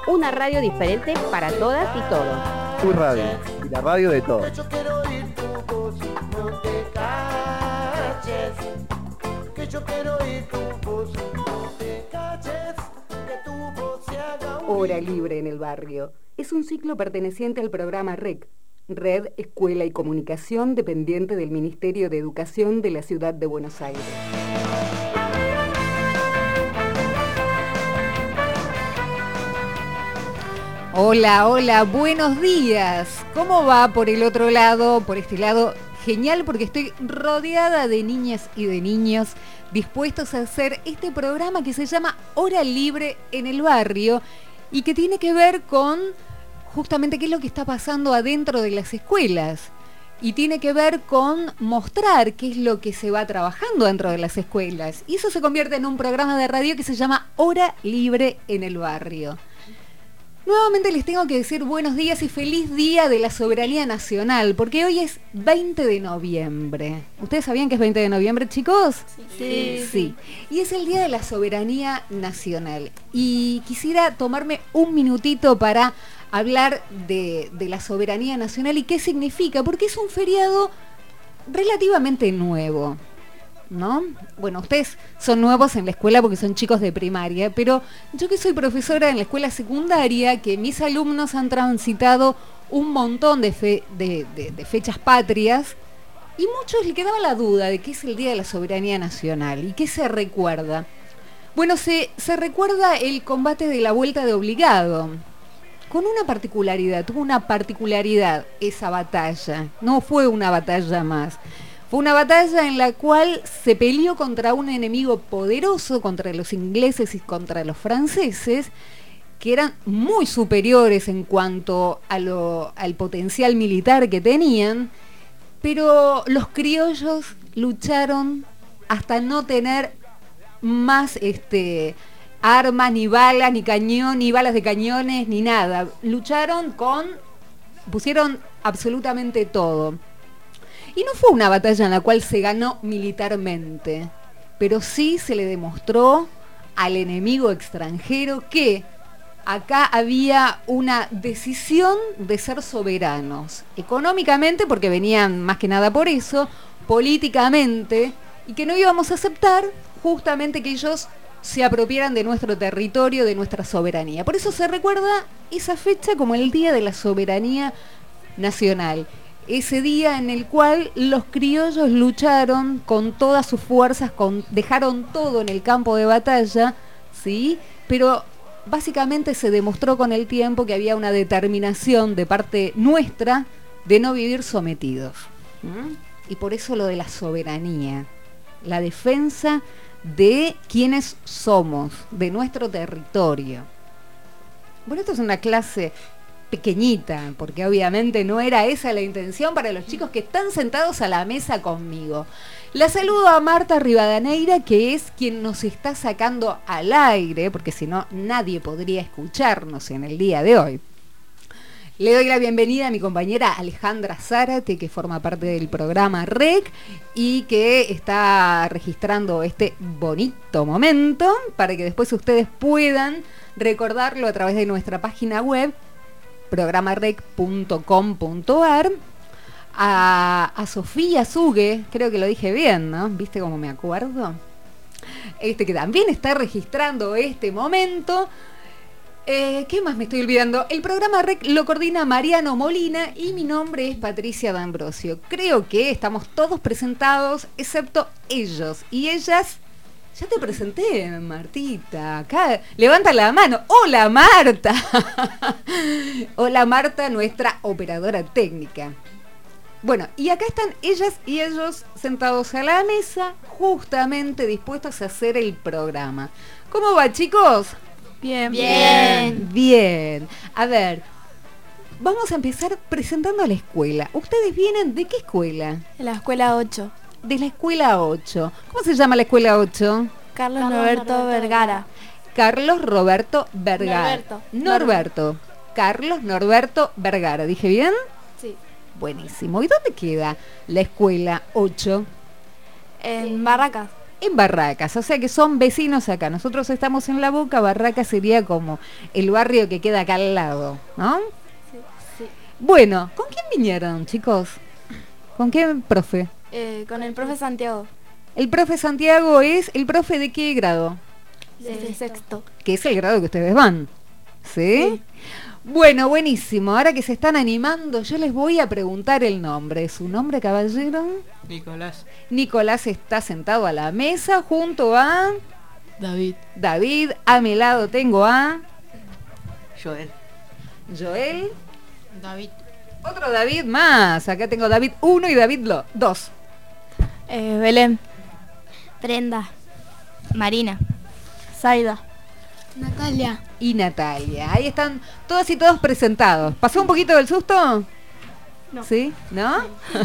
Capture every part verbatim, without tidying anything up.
Una radio diferente para todas y todos. Tu radio, y la radio de todos. Hora Libre en el Barrio es un ciclo perteneciente al programa R E C, Red, Escuela y Comunicación, dependiente del Ministerio de Educación de la Ciudad de Buenos Aires. Hola, hola, buenos días. ¿Cómo va por el otro lado, por este lado? Genial, porque estoy rodeada de niñas y de niños dispuestos a hacer este programa que se llama Hora Libre en el Barrio y que tiene que ver con justamente qué es lo que está pasando adentro de las escuelas. Y tiene que ver con mostrar qué es lo que se va trabajando dentro de las escuelas. Y eso se convierte en un programa de radio que se llama Hora Libre en el Barrio. Nuevamente les tengo que decir buenos días y feliz Día de la Soberanía Nacional, porque hoy es veinte de noviembre. ¿Ustedes sabían que es veinte de noviembre, chicos? Sí. Sí. Y es el Día de la Soberanía Nacional. Y quisiera tomarme un minutito para hablar de, de la soberanía nacional y qué significa, porque es un feriado relativamente nuevo, ¿no? Bueno, ustedes son nuevos en la escuela porque son chicos de primaria, pero yo que soy profesora en la escuela secundaria, que mis alumnos han transitado un montón de, fe, de, de, de fechas patrias, y muchos les quedaba la duda de qué es el Día de la Soberanía Nacional y qué se recuerda. Bueno, se, se recuerda el combate de la Vuelta de Obligado, con una particularidad, tuvo una particularidad esa batalla, no fue una batalla más. Fue una batalla en la cual se peleó contra un enemigo poderoso, contra los ingleses y contra los franceses, que eran muy superiores en cuanto a lo, al potencial militar que tenían, pero los criollos lucharon hasta no tener más este, armas, ni balas, ni cañón, ni balas de cañones, ni nada. Lucharon con, pusieron absolutamente todo. Y no fue una batalla en la cual se ganó militarmente, pero sí se le demostró al enemigo extranjero que acá había una decisión de ser soberanos, económicamente, porque venían más que nada por eso, políticamente, y que no íbamos a aceptar justamente que ellos se apropiaran de nuestro territorio, de nuestra soberanía. Por eso se recuerda esa fecha como el Día de la Soberanía Nacional. Ese día en el cual los criollos lucharon con todas sus fuerzas, con, dejaron todo en el campo de batalla, ¿sí? Pero básicamente se demostró con el tiempo que había una determinación de parte nuestra de no vivir sometidos. ¿Mm? Y por eso lo de la soberanía, la defensa de quienes somos, de nuestro territorio. Bueno, esto es una clase pequeñita, porque obviamente no era esa la intención para los chicos que están sentados a la mesa conmigo. La saludo a Marta Rivadaneira, que es quien nos está sacando al aire, porque si no nadie podría escucharnos en el día de hoy. Le doy la bienvenida a mi compañera Alejandra Zárate, que forma parte del programa R E C y que está registrando este bonito momento para que después ustedes puedan recordarlo a través de nuestra página web programa rec punto com punto ar, a, a Sofía Zuge, creo que lo dije bien, ¿no? ¿Viste cómo me acuerdo? Este que también está registrando este momento. Eh, ¿Qué más me estoy olvidando? El programa R E C lo coordina Mariano Molina y mi nombre es Patricia D'Ambrosio. Creo que estamos todos presentados, excepto ellos y ellas. Ya te presenté, Martita. Acá, levanta la mano. ¡Hola, Marta! Hola, Marta, nuestra operadora técnica. Bueno, y acá están ellas y ellos sentados a la mesa, justamente dispuestos a hacer el programa. ¿Cómo va, chicos? Bien. Bien. Bien. A ver, vamos a empezar presentando a la escuela. ¿Ustedes vienen de qué escuela? En la escuela ocho. De la escuela ocho. ¿Cómo se llama la escuela ocho? Carlos, Carlos Norberto, Norberto Vergara. Carlos Roberto Vergara. Norberto. Norberto. Carlos Norberto Vergara. ¿Dije bien? Sí. Buenísimo. ¿Y dónde queda la escuela ocho? En Barracas. en Barracas, o sea que son vecinos acá. Nosotros estamos en La Boca, Barracas sería como el barrio que queda acá al lado, ¿no? Sí, sí. Bueno, ¿con quién vinieron, chicos? ¿Con qué profe? Eh, con el profe Santiago, El profe Santiago es el profe de qué grado? de sexto. Que es el grado que ustedes van, ¿sí? Sí. Bueno, buenísimo. Ahora que se están animando, yo les voy a preguntar el nombre. ¿Su nombre, caballero? Nicolás. Nicolás está sentado a la mesa junto a David. David. A mi lado tengo a Joel. Joel. David. Otro David más. Acá tengo David uno y David dos. Eh, Belén, Brenda, Marina, Zaida, Natalia. Y Natalia. Ahí están todas y todos presentados. ¿Pasó un poquito del susto? No. ¿Sí? ¿No?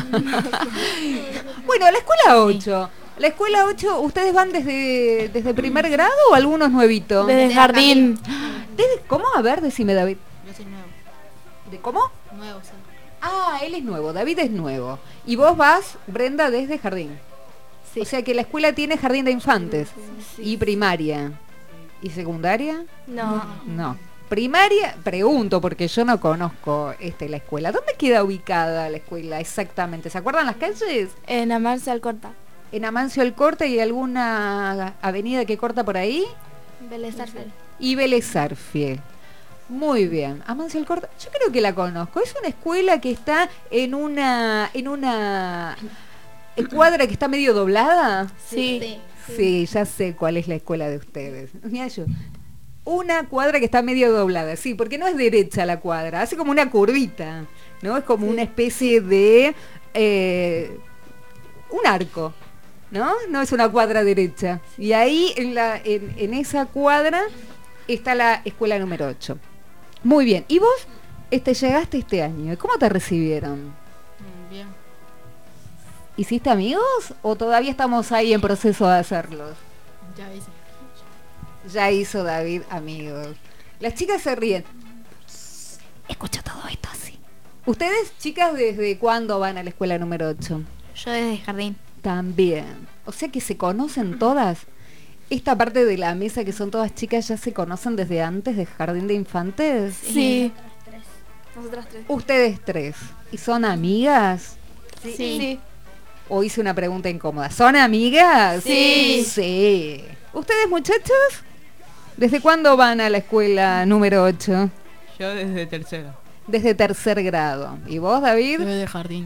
Bueno, la escuela ocho. La escuela ocho, ¿ustedes van desde, desde primer grado o algunos nuevitos? desde jardín. ¿Desde, ¿Cómo? A ver, decime, David. Yo soy nuevo. ¿De cómo? Nuevo, sí. Ah, él es nuevo, David es nuevo. Y vos vas, Brenda, desde jardín. Sí. O sea que la escuela tiene jardín de infantes. Sí. Y primaria. ¿Y secundaria? No, No. Primaria, pregunto porque yo no conozco este, la escuela. ¿Dónde queda ubicada la escuela exactamente? ¿Se acuerdan las calles? en Amarse Alcorta, En Amancio Alcorta y alguna avenida que corta por ahí. Vélez Arfiel. Y Vélez Arfiel. Muy bien. Amancio Alcorta, yo creo que la conozco. Es una escuela que está en una en una cuadra que está medio doblada. Sí. Sí, ya sé cuál es la escuela de ustedes. Mira yo. Una cuadra que está medio doblada, sí, porque no es derecha la cuadra, hace como una curvita, ¿no? Es como una especie de eh, un arco, ¿no? No es una cuadra derecha. Y ahí en la en, en esa cuadra está la escuela número ocho. Muy bien. ¿Y vos este llegaste este año? ¿Cómo te recibieron? Mm, Bien. ¿Hiciste amigos o todavía estamos ahí en proceso de hacerlos? Ya hice. Ya hizo David amigos. Las chicas se ríen. Escucha todo esto así. ¿Ustedes, chicas, desde cuándo van a la escuela número ocho? Yo desde jardín. También. O sea que se conocen todas. Esta parte de la mesa que son todas chicas ya se conocen desde antes de jardín de infantes. Sí. Nosotras tres. Ustedes tres. ¿Y son amigas? Sí. Sí. ¿O hice una pregunta incómoda? ¿Son amigas? Sí. Sí. ¿Ustedes, muchachos? ¿Desde cuándo van a la escuela número ocho? Yo desde tercero. Desde tercer grado. ¿Y vos, David? Yo de jardín.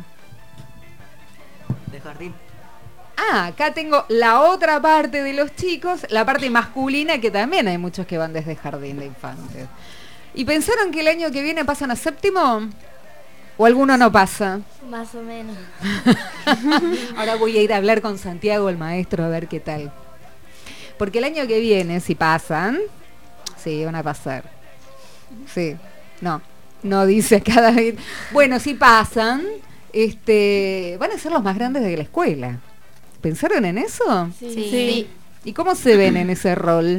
De jardín. Ah, acá tengo la otra parte de los chicos, la parte masculina, que también hay muchos que van desde jardín de infantes. ¿Y pensaron que el año que viene pasan a séptimo? ¿O alguno no pasa? Más o menos. Ahora voy a ir a hablar con Santiago, el maestro, a ver qué tal. Porque el año que viene, si pasan, sí, van a pasar. Sí, no, no dice cada vez. Bueno, si pasan, este, van a ser los más grandes de la escuela. ¿Pensaron en eso? Sí. Sí. Sí. ¿Y cómo se ven en ese rol?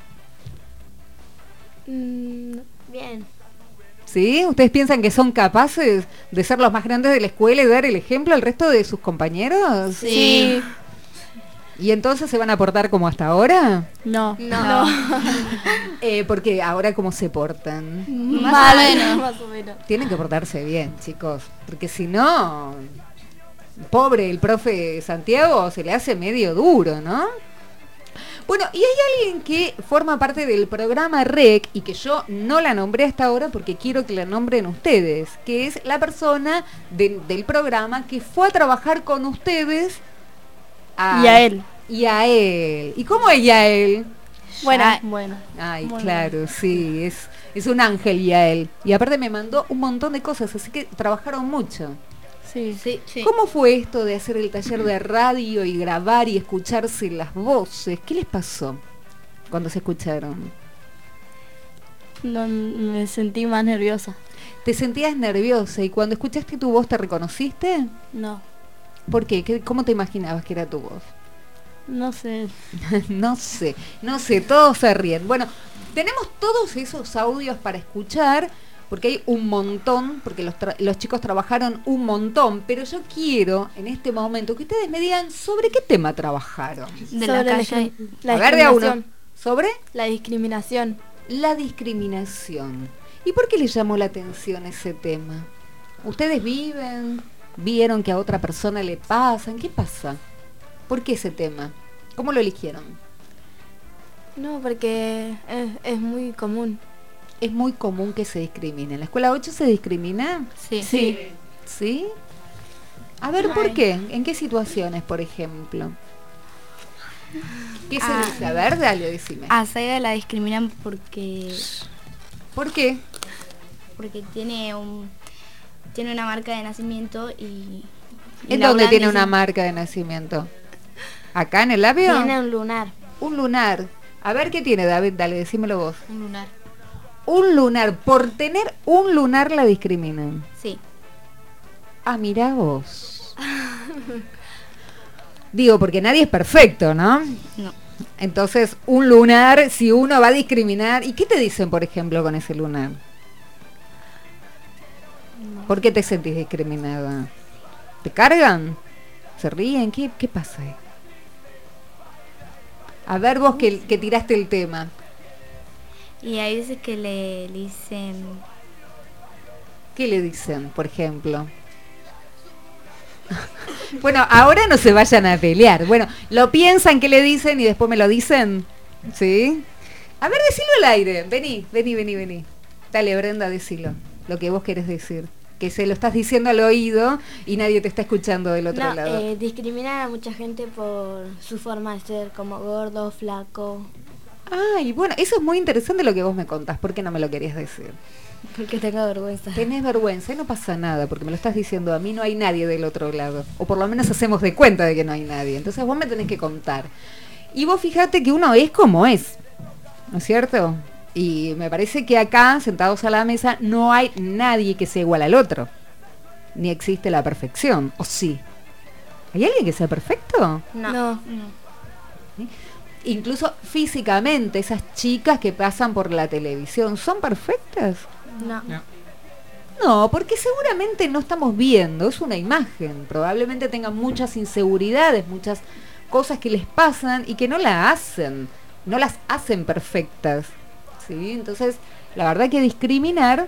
Mm, bien. ¿Sí? ¿Ustedes piensan que son capaces de ser los más grandes de la escuela y dar el ejemplo al resto de sus compañeros? Sí. ¿Y entonces se van a portar como hasta ahora? No. No. Eh, porque ahora cómo se portan. Más Mal. o menos. Más o menos. Tienen que portarse bien, chicos, porque si no, pobre el profe Santiago se le hace medio duro, ¿no? Bueno, y hay alguien que forma parte del programa R E C y que yo no la nombré hasta ahora porque quiero que la nombren ustedes, que es la persona de- del programa que fue a trabajar con ustedes Y a él. Y a él. ¿Y cómo es Yael? Bueno, Ya. bueno. Ay, Muy claro, sí, es, es un ángel Yael. Y aparte me mandó un montón de cosas, así que trabajaron mucho. Sí. Sí, sí. ¿Cómo fue esto de hacer el taller de radio y grabar y escucharse las voces? ¿Qué les pasó cuando se escucharon? No, me sentí más nerviosa. ¿Te sentías nerviosa y cuando escuchaste tu voz te reconociste? No. ¿Por qué? ¿Qué- ¿Cómo te imaginabas que era tu voz? No sé. No sé, no sé, todos se ríen. Bueno, tenemos todos esos audios para escuchar porque hay un montón, porque los, tra- los chicos trabajaron un montón, pero yo quiero en este momento que ustedes me digan sobre qué tema trabajaron. De Sobre la la calle. discri- la A ver, de a uno. discriminación. ¿Sobre? La discriminación. La discriminación. ¿Y por qué les llamó la atención ese tema? ¿Ustedes viven? ¿Vieron que a otra persona le pasan? ¿Qué pasa? ¿Por qué ese tema? ¿Cómo lo eligieron? No, porque es, es muy común. Es muy común que se discrimine. ¿En la escuela ocho se discrimina? Sí. Sí. ¿Sí? A ver, ¿por qué? ¿En qué situaciones, por ejemplo? ¿Qué se Ah. dice? A ver, dale, decime. A Zaida la discriminan porque ¿Por qué? porque tiene un tiene una marca de nacimiento y, y ¿En la dónde hablan tiene y una dicen, marca de nacimiento? ¿Acá en el labio? Tiene un lunar. Un lunar. A ver, ¿qué tiene, David? Dale, decímelo vos. Un lunar. Un lunar. Por tener un lunar la discriminan. Sí. Ah, mirá vos. Digo, porque nadie es perfecto, ¿no? No. Entonces, un lunar, si uno va a discriminar... ¿Y qué te dicen, por ejemplo, con ese lunar? ¿Por qué te sentís discriminada? ¿Te cargan? ¿Se ríen? ¿Qué, qué pasa ahí? A ver vos que, que tiraste el tema. Y hay veces que le, le dicen ¿Qué le dicen, por ejemplo? Bueno, ahora no se vayan a pelear. Bueno, lo piensan que le dicen y después me lo dicen. ¿Sí? A ver, decilo al aire. Vení, vení, vení, vení. Dale, Brenda, decilo. Lo que vos querés decir. Que se lo estás diciendo al oído y nadie te está escuchando del otro No, lado. eh, discriminan a mucha gente por su forma de ser, como gordo, flaco. Ay, bueno, eso es muy interesante lo que vos me contás. ¿Por qué no me lo querías decir? Porque tengo vergüenza. Tenés vergüenza y no pasa nada, porque me lo estás diciendo a mí, no hay nadie del otro lado. O por lo menos hacemos de cuenta de que no hay nadie. Entonces vos me tenés que contar. Y vos fíjate que uno es como es, ¿no es cierto? Y me parece que acá, sentados a la mesa, no hay nadie que sea igual al otro. Ni existe la perfección, ¿o sí? ¿Hay alguien que sea perfecto? No. No. Incluso físicamente, esas chicas que pasan por la televisión, ¿son perfectas? No. No, porque seguramente no estamos viendo, es una imagen. Probablemente tengan muchas inseguridades, muchas cosas que les pasan y que no la hacen, no las hacen perfectas. ¿Sí? Entonces, la verdad que discriminar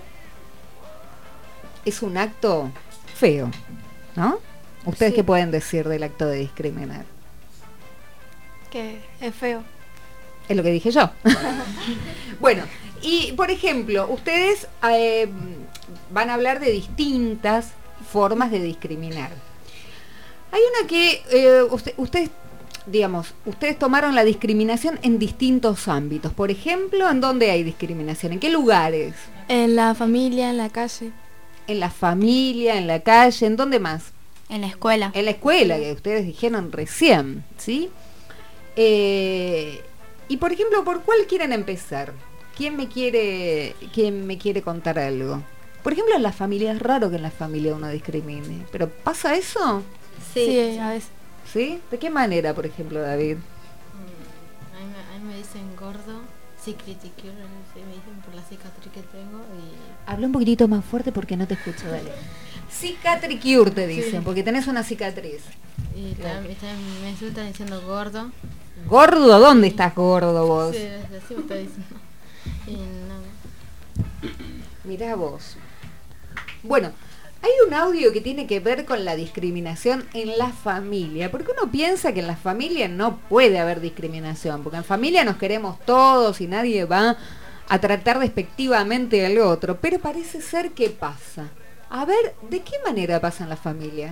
es un acto feo, ¿no? ¿Ustedes Sí. qué pueden decir del acto de discriminar? Que es feo. Es lo que dije yo. Bueno, y por ejemplo, ustedes eh, van a hablar de distintas formas de discriminar. Hay una que eh, usted- ustedes, digamos, ustedes tomaron la discriminación en distintos ámbitos. Por ejemplo, ¿en dónde hay discriminación? ¿En qué lugares? En la familia, en la calle. En la familia, en la calle, ¿en dónde más? en la escuela. En la escuela, que ustedes dijeron recién, ¿sí? Eh, y por ejemplo, ¿por cuál quieren empezar? ¿Quién me quiere, quién me quiere contar algo? Por ejemplo, en la familia es raro que en la familia uno discrimine, pero ¿pasa eso? Sí, a veces. ¿Sí? ¿De qué manera, por ejemplo, David? Mm, A mí, me- a mí me dicen gordo, sí critiqué, me dicen por la cicatriz que tengo y Habla un poquitito más fuerte porque no te escucho, dale. Cicatricure te dicen, Sí. porque tenés una cicatriz. Y también, también me insultan diciendo gordo. ¿Gordo? ¿Dónde estás gordo vos? Sí, así me está diciendo. Y nada. Mirá vos. Bueno, hay un audio que tiene que ver con la discriminación en la familia, porque uno piensa que en la familia no puede haber discriminación, porque en familia nos queremos todos y nadie va a tratar despectivamente al otro, pero parece ser que pasa. A ver, ¿de qué manera pasa en la familia?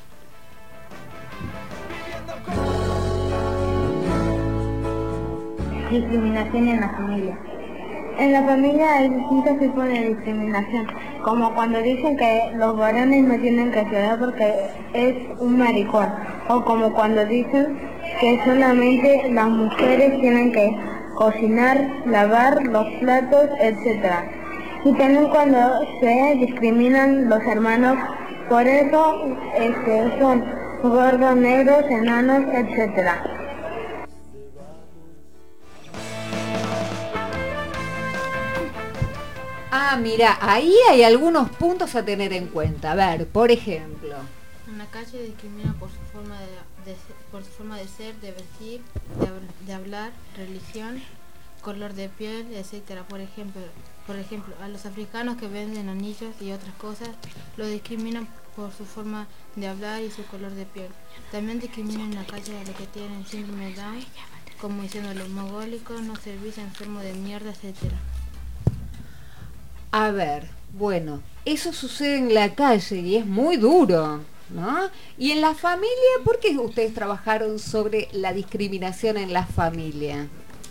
Discriminación en la familia. En la familia hay distintos tipos de discriminación, como cuando dicen que los varones no tienen que estudiar porque es un maricón, o como cuando dicen que solamente las mujeres tienen que cocinar, lavar los platos, etcétera. Y también cuando se discriminan los hermanos, por eso este, son gordos, negros, enanos, etcétera. Ah, mira, ahí hay algunos puntos a tener en cuenta. A ver, por ejemplo. En la calle discriminan por su forma de, de ser, por su forma de ser, de vestir, de, hab- de hablar, religión, color de piel, etcétera. Por ejemplo, por ejemplo, a los africanos que venden anillos y otras cosas, los discriminan por su forma de hablar y su color de piel. También discriminan en la calle a los que tienen síndrome de Down, como diciéndole mogólico, no servís, enfermo de mierda, etcétera. A ver, bueno, eso sucede en la calle y es muy duro, ¿no? Y en la familia, ¿por qué ustedes trabajaron sobre la discriminación en la familia?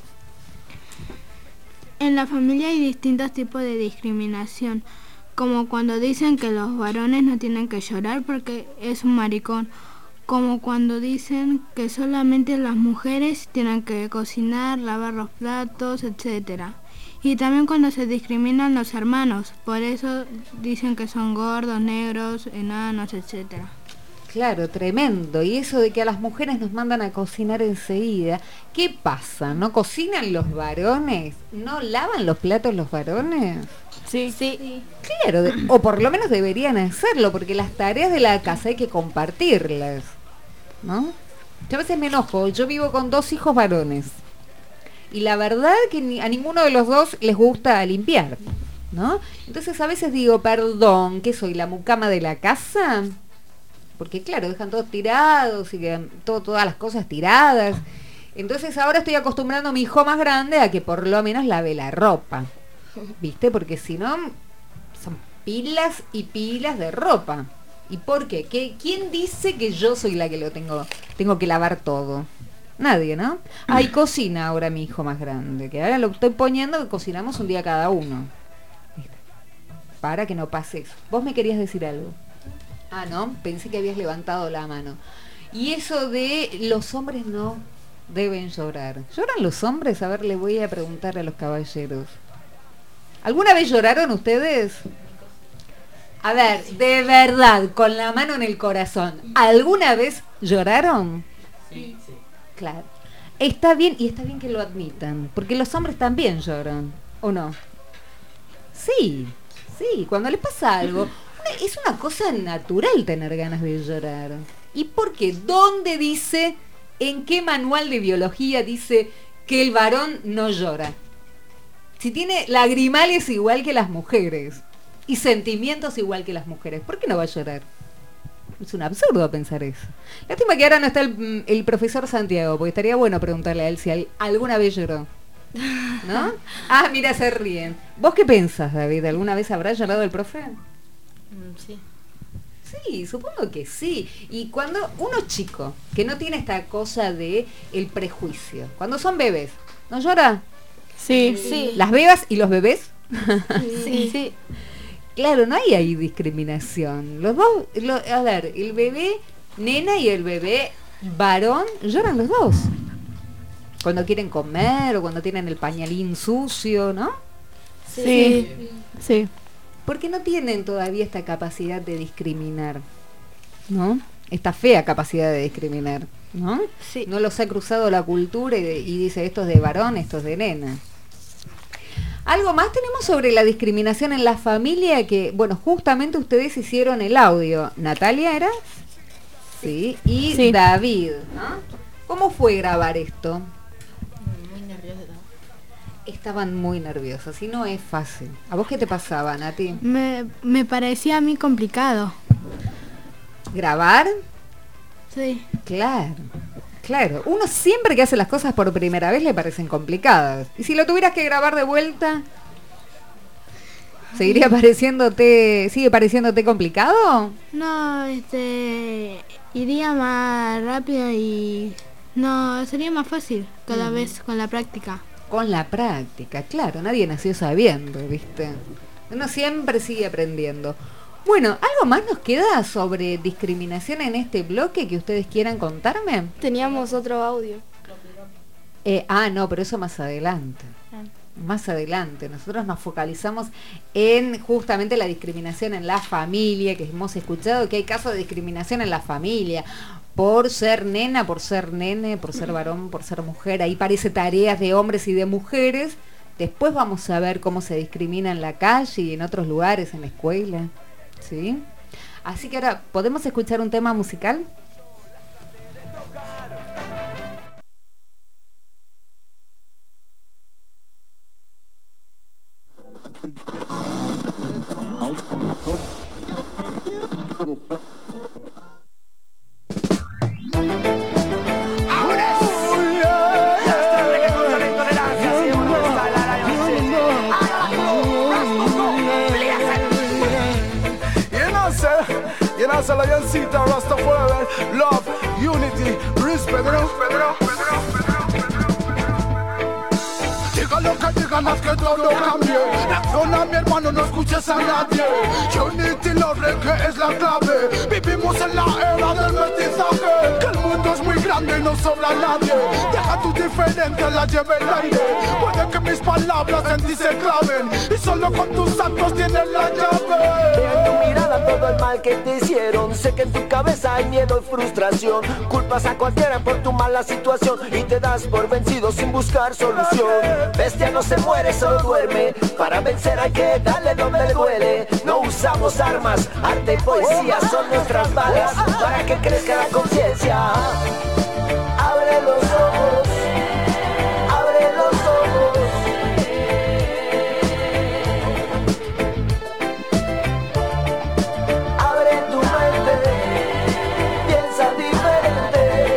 En la familia hay distintos tipos de discriminación, como cuando dicen que los varones no tienen que llorar porque es un maricón, como cuando dicen que solamente las mujeres tienen que cocinar, lavar los platos, etcétera. Y también cuando se discriminan los hermanos, por eso dicen que son gordos, negros, enanos, etcétera. Claro, tremendo. Y eso de que a las mujeres nos mandan a cocinar enseguida, ¿qué pasa? ¿No cocinan los varones? ¿No lavan los platos los varones? Sí, sí. Claro, de- o por lo menos deberían hacerlo, porque las tareas de la casa hay que compartirlas, ¿no? Yo a veces me enojo, yo vivo con dos hijos varones. Y la verdad que ni, a ninguno de los dos les gusta limpiar, ¿no? Entonces a veces digo, perdón, ¿qué soy, la mucama de la casa? Porque claro, dejan todos tirados y quedan todo, todas las cosas tiradas. Entonces ahora estoy acostumbrando a mi hijo más grande a que por lo menos lave la ropa, ¿viste? Porque si no, son pilas y pilas de ropa. ¿Y por qué? ¿Qué? ¿Quién dice que yo soy la que lo tengo, tengo que lavar todo? Nadie, ¿no? Hay cocina ahora mi hijo más grande, que ahora lo estoy poniendo que cocinamos un día cada uno. ¿Viste? Para que no pase eso. ¿Vos me querías decir algo? Ah, no, pensé que habías levantado la mano. Y eso de los hombres no deben llorar. ¿Lloran los hombres? A ver, le voy a preguntar a los caballeros. ¿Alguna vez lloraron ustedes? A ver, de verdad, con la mano en el corazón, ¿alguna vez lloraron? Sí, sí. Claro. Está bien, y está bien que lo admitan, porque los hombres también lloran, ¿o no? Sí, sí, cuando les pasa algo, una- es una cosa natural tener ganas de llorar. ¿Y por qué? ¿Dónde dice, en qué manual de biología dice que el varón no llora? Si tiene lagrimales igual que las mujeres y sentimientos igual que las mujeres, ¿por qué no va a llorar? Es un absurdo pensar eso. Lástima que ahora no está el, el profesor Santiago, porque estaría bueno preguntarle a él si al- alguna vez lloró. ¿No? Ah, mira, se ríen. ¿Vos qué pensás, David? ¿Alguna vez habrá llorado el profe? Mm, sí. Sí, supongo que sí. Y cuando uno chico, que no tiene esta cosa de el prejuicio, cuando son bebés, ¿no llora? Sí. Sí. ¿Las bebas y los bebés? Sí. Sí. Claro, no hay ahí discriminación. Los dos, lo- a ver, el bebé nena y el bebé varón lloran los dos. Cuando quieren comer o cuando tienen el pañalín sucio, ¿no? Sí. Sí. Porque no tienen todavía esta capacidad de discriminar, ¿no? Esta fea capacidad de discriminar, ¿no? Sí. No los ha cruzado la cultura y, de- y dice esto es de varón, esto es de nena. Algo más tenemos sobre la discriminación en la familia que, bueno, justamente ustedes hicieron el audio. ¿Natalia era? Sí. Y Sí. David, ¿no? ¿Cómo fue grabar esto? Muy nerviosa. Estaban muy nerviosos y no es fácil. ¿A vos qué te pasaba, Nati? Me, me parecía a mí complicado. ¿Grabar? Sí. Claro, claro. Uno siempre que hace las cosas por primera vez le parecen complicadas. Y si lo tuvieras que grabar de vuelta, ¿seguiría pareciéndote, sigue pareciéndote complicado? No, este, iría más rápido y no, sería más fácil cada Ujú. vez con la práctica. Con la práctica, claro. Nadie nació sabiendo, ¿viste? Uno siempre sigue aprendiendo. Bueno, ¿algo más nos queda sobre discriminación en este bloque que ustedes quieran contarme? Teníamos otro audio. Eh, ah, no, pero eso más adelante. Más adelante. Nosotros nos focalizamos en justamente la discriminación en la familia, que hemos escuchado que hay casos de discriminación en la familia, por ser nena, por ser nene, por ser varón, por ser mujer. Ahí parece tareas de hombres y de mujeres, Después vamos a ver cómo se discrimina en la calle y en otros lugares, en la escuela, ¿sí? Así que ahora, ¿podemos escuchar un tema musical? Y en esa aliancita Rastafari, love, unity, respect, diga lo que digan, haz que todo cambie. Reacciona mi hermano, no escuches a nadie. Unity, love, que es la clave. Vivimos en la era del mestizaje. Que el mundo es muy grande y no sobra nadie. Deja tu diferencia, la lleve el aire. Puede que mis palabras en ti se claven y solo con tus actos tienes la llave. Veo en tu mirada todo el mal que te hicieron. Sé que en tu cabeza hay miedo y frustración. Culpas a cualquiera por tu mala situación y te das por vencido sin buscar solución. Bestia no se muere, solo duerme. Para vencer hay que darle donde le duele. No usamos armas, arte y poesía son nuestras balas. Para que crezca la conciencia. Abre los ojos, abre los ojos. Abre tu mente, piensa diferente.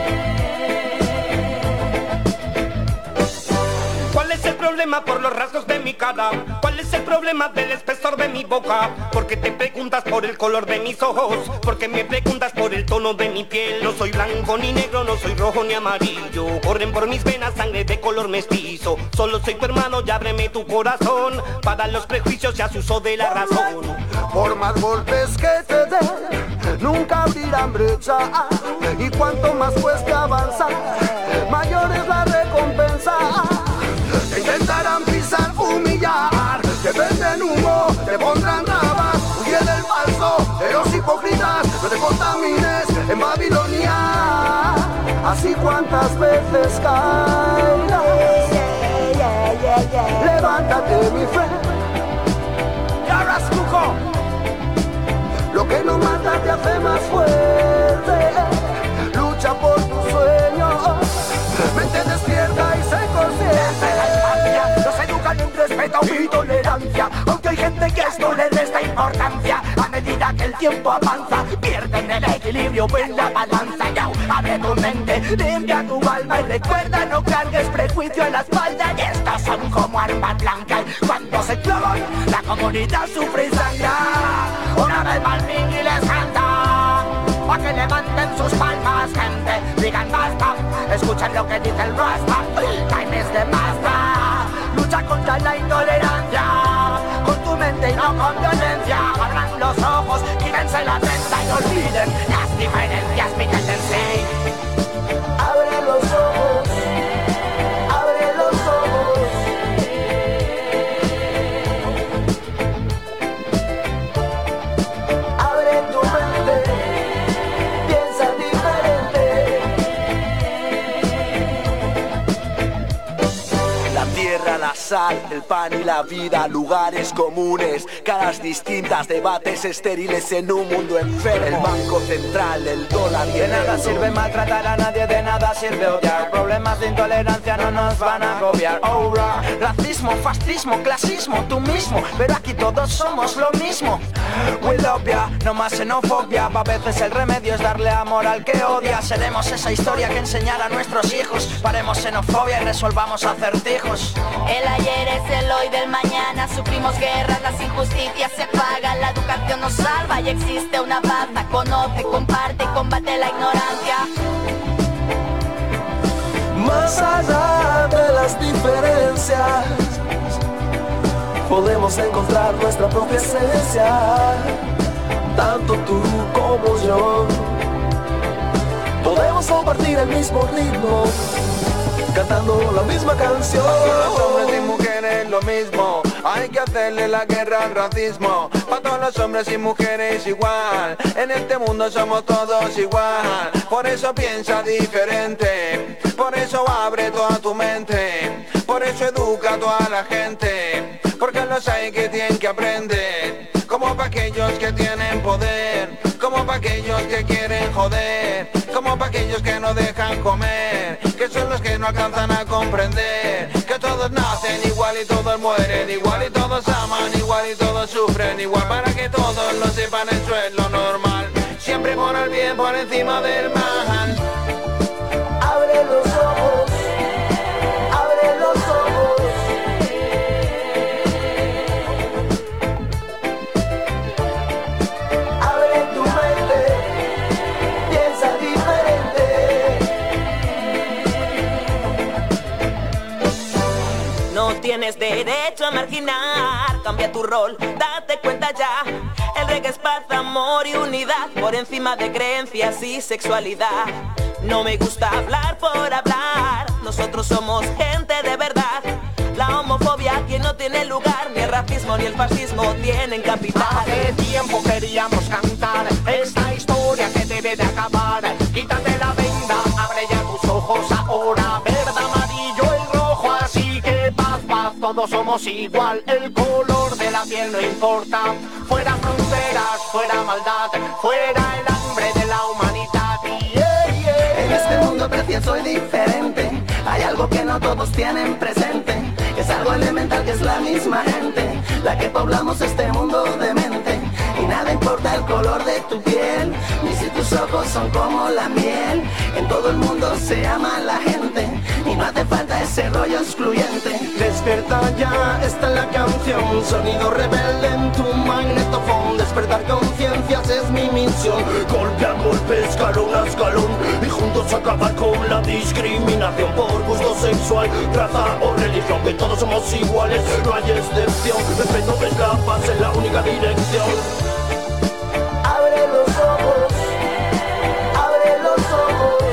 ¿Cuál es el problema por los rasgos de mi cara? ¿Cuál es el problema del espesor de mi boca? Porque te preguntas por el color de mis ojos, porque me preguntas por el tono de mi piel. No soy blanco ni negro, no soy rojo ni amarillo. Corren por mis venas sangre de color mestizo. Solo soy tu hermano y ábreme tu corazón. Para los prejuicios ya se usó de la razón. Por más golpes que te den, nunca abrirán brecha. Y cuanto más cueste avanzar, mayor es la recompensa. Te intentarán pisar, humillar, te venden humo, te pondrán trabas. Huye del falso, de los hipócritas, no te contamines en Babilonia. Así cuantas veces caigas, yeah, yeah, yeah, yeah. Levántate mi friend. Y ahora escucho. Lo que no mata te hace más fuerte. Lucha por tus sueños, mente despierta y sé consciente. Nos educan en respeto y tolerancia, aunque hay gente que a esto le resta importancia. A medida que el tiempo avanza, pierden el equilibrio en la balanza. Ya, abre tu mente, limpia tu alma y recuerda, no cargues prejuicio en la espalda. Y estas son como armas blancas, cuando se clavan, la comunidad sufre y sangra. Una vez Balvin y les canta, pa' que levanten sus palmas, gente. Digan basta, escuchen lo que dice el Rasta. Time is the master. Lucha contra la intolerancia, con tu mente y no con violencia. Abran los ojos, quítense la testa y olviden las diferencias, mírense. Abre los ojos, abre los ojos. Abre tu mente, piensa diferente. La tierra, la sal, el pan y la vida, lugares comunes, caras distintas, debates estériles en un mundo enfermo. El banco central, el dólar y el de nada euro. sirve maltratar a nadie, de nada sirve odiar. Problemas de intolerancia no nos van a agobiar. Oh, ra. Racismo, fascismo, clasismo, tú mismo, pero aquí todos somos lo mismo. We love ya, no más xenofobia. A veces el remedio es darle amor al que odia. Seremos esa historia que enseñar a nuestros hijos. Paremos xenofobia y resolvamos acertijos. El ayer es el hoy del mañana. Sufrimos guerras, las injusticias se pagan. La educación nos salva y existe una baza. Conoce, comparte y combate la ignorancia. Más allá de las diferencias, podemos encontrar nuestra propia esencia. Tanto tú como yo podemos compartir el mismo ritmo, cantando la misma canción. Para todos los hombres y mujeres lo mismo, hay que hacerle la guerra al racismo. Para todos los hombres y mujeres igual, en este mundo somos todos igual. Por eso piensa diferente, por eso abre toda tu mente, Por eso educa a toda la gente, porque los hay que tienen que aprender. Como para aquellos que tienen poder, como para aquellos que quieren joder, como para aquellos que no dejan comer, que son los que no alcanzan a comprender que todos nacen igual y todos mueren igual y todos aman igual y todos sufren igual, para que todos lo sepan, eso es lo normal. Siempre pon el bien por encima del mal. Abre los ojos, abre los ojos. Abre tu mente, piensa diferente. No tienes derecho a marginar, cambia tu rol, date cuenta ya. El reggae es paz, amor y unidad, por encima de creencias y sexualidad. No me gusta hablar por hablar, nosotros somos gente de verdad. La homofobia aquí no tiene lugar, ni el racismo ni el fascismo tienen capital. Hace tiempo queríamos cantar esta historia que debe de acabar. Quítate la venda, abre ya tus ojos ahora. Verde, amarillo y rojo, así que paz, paz, todos somos igual. El color de la piel no importa. Fuera fronteras, fuera maldad, fuera el hambre de la humanidad. Yeah, yeah. En este mundo precioso y diferente hay algo que no todos tienen presente. Es algo elemental que es la misma gente, la que poblamos este mundo de mente. Y nada importa el color de tu piel, ni si tus ojos son como la miel. En todo el mundo se ama a la gente y no hace falta ese rollo excluyente. Despierta ya, está en la canción, sonido rebelde en tu magnetofón. Despertar conciencias es mi misión, golpe a golpe, escalón a escalón, y juntos acabar con la discriminación por gusto sexual, raza o religión, que todos somos iguales, no hay excepción. Respeto es la paz, es la única dirección. Abre los ojos, abre los ojos.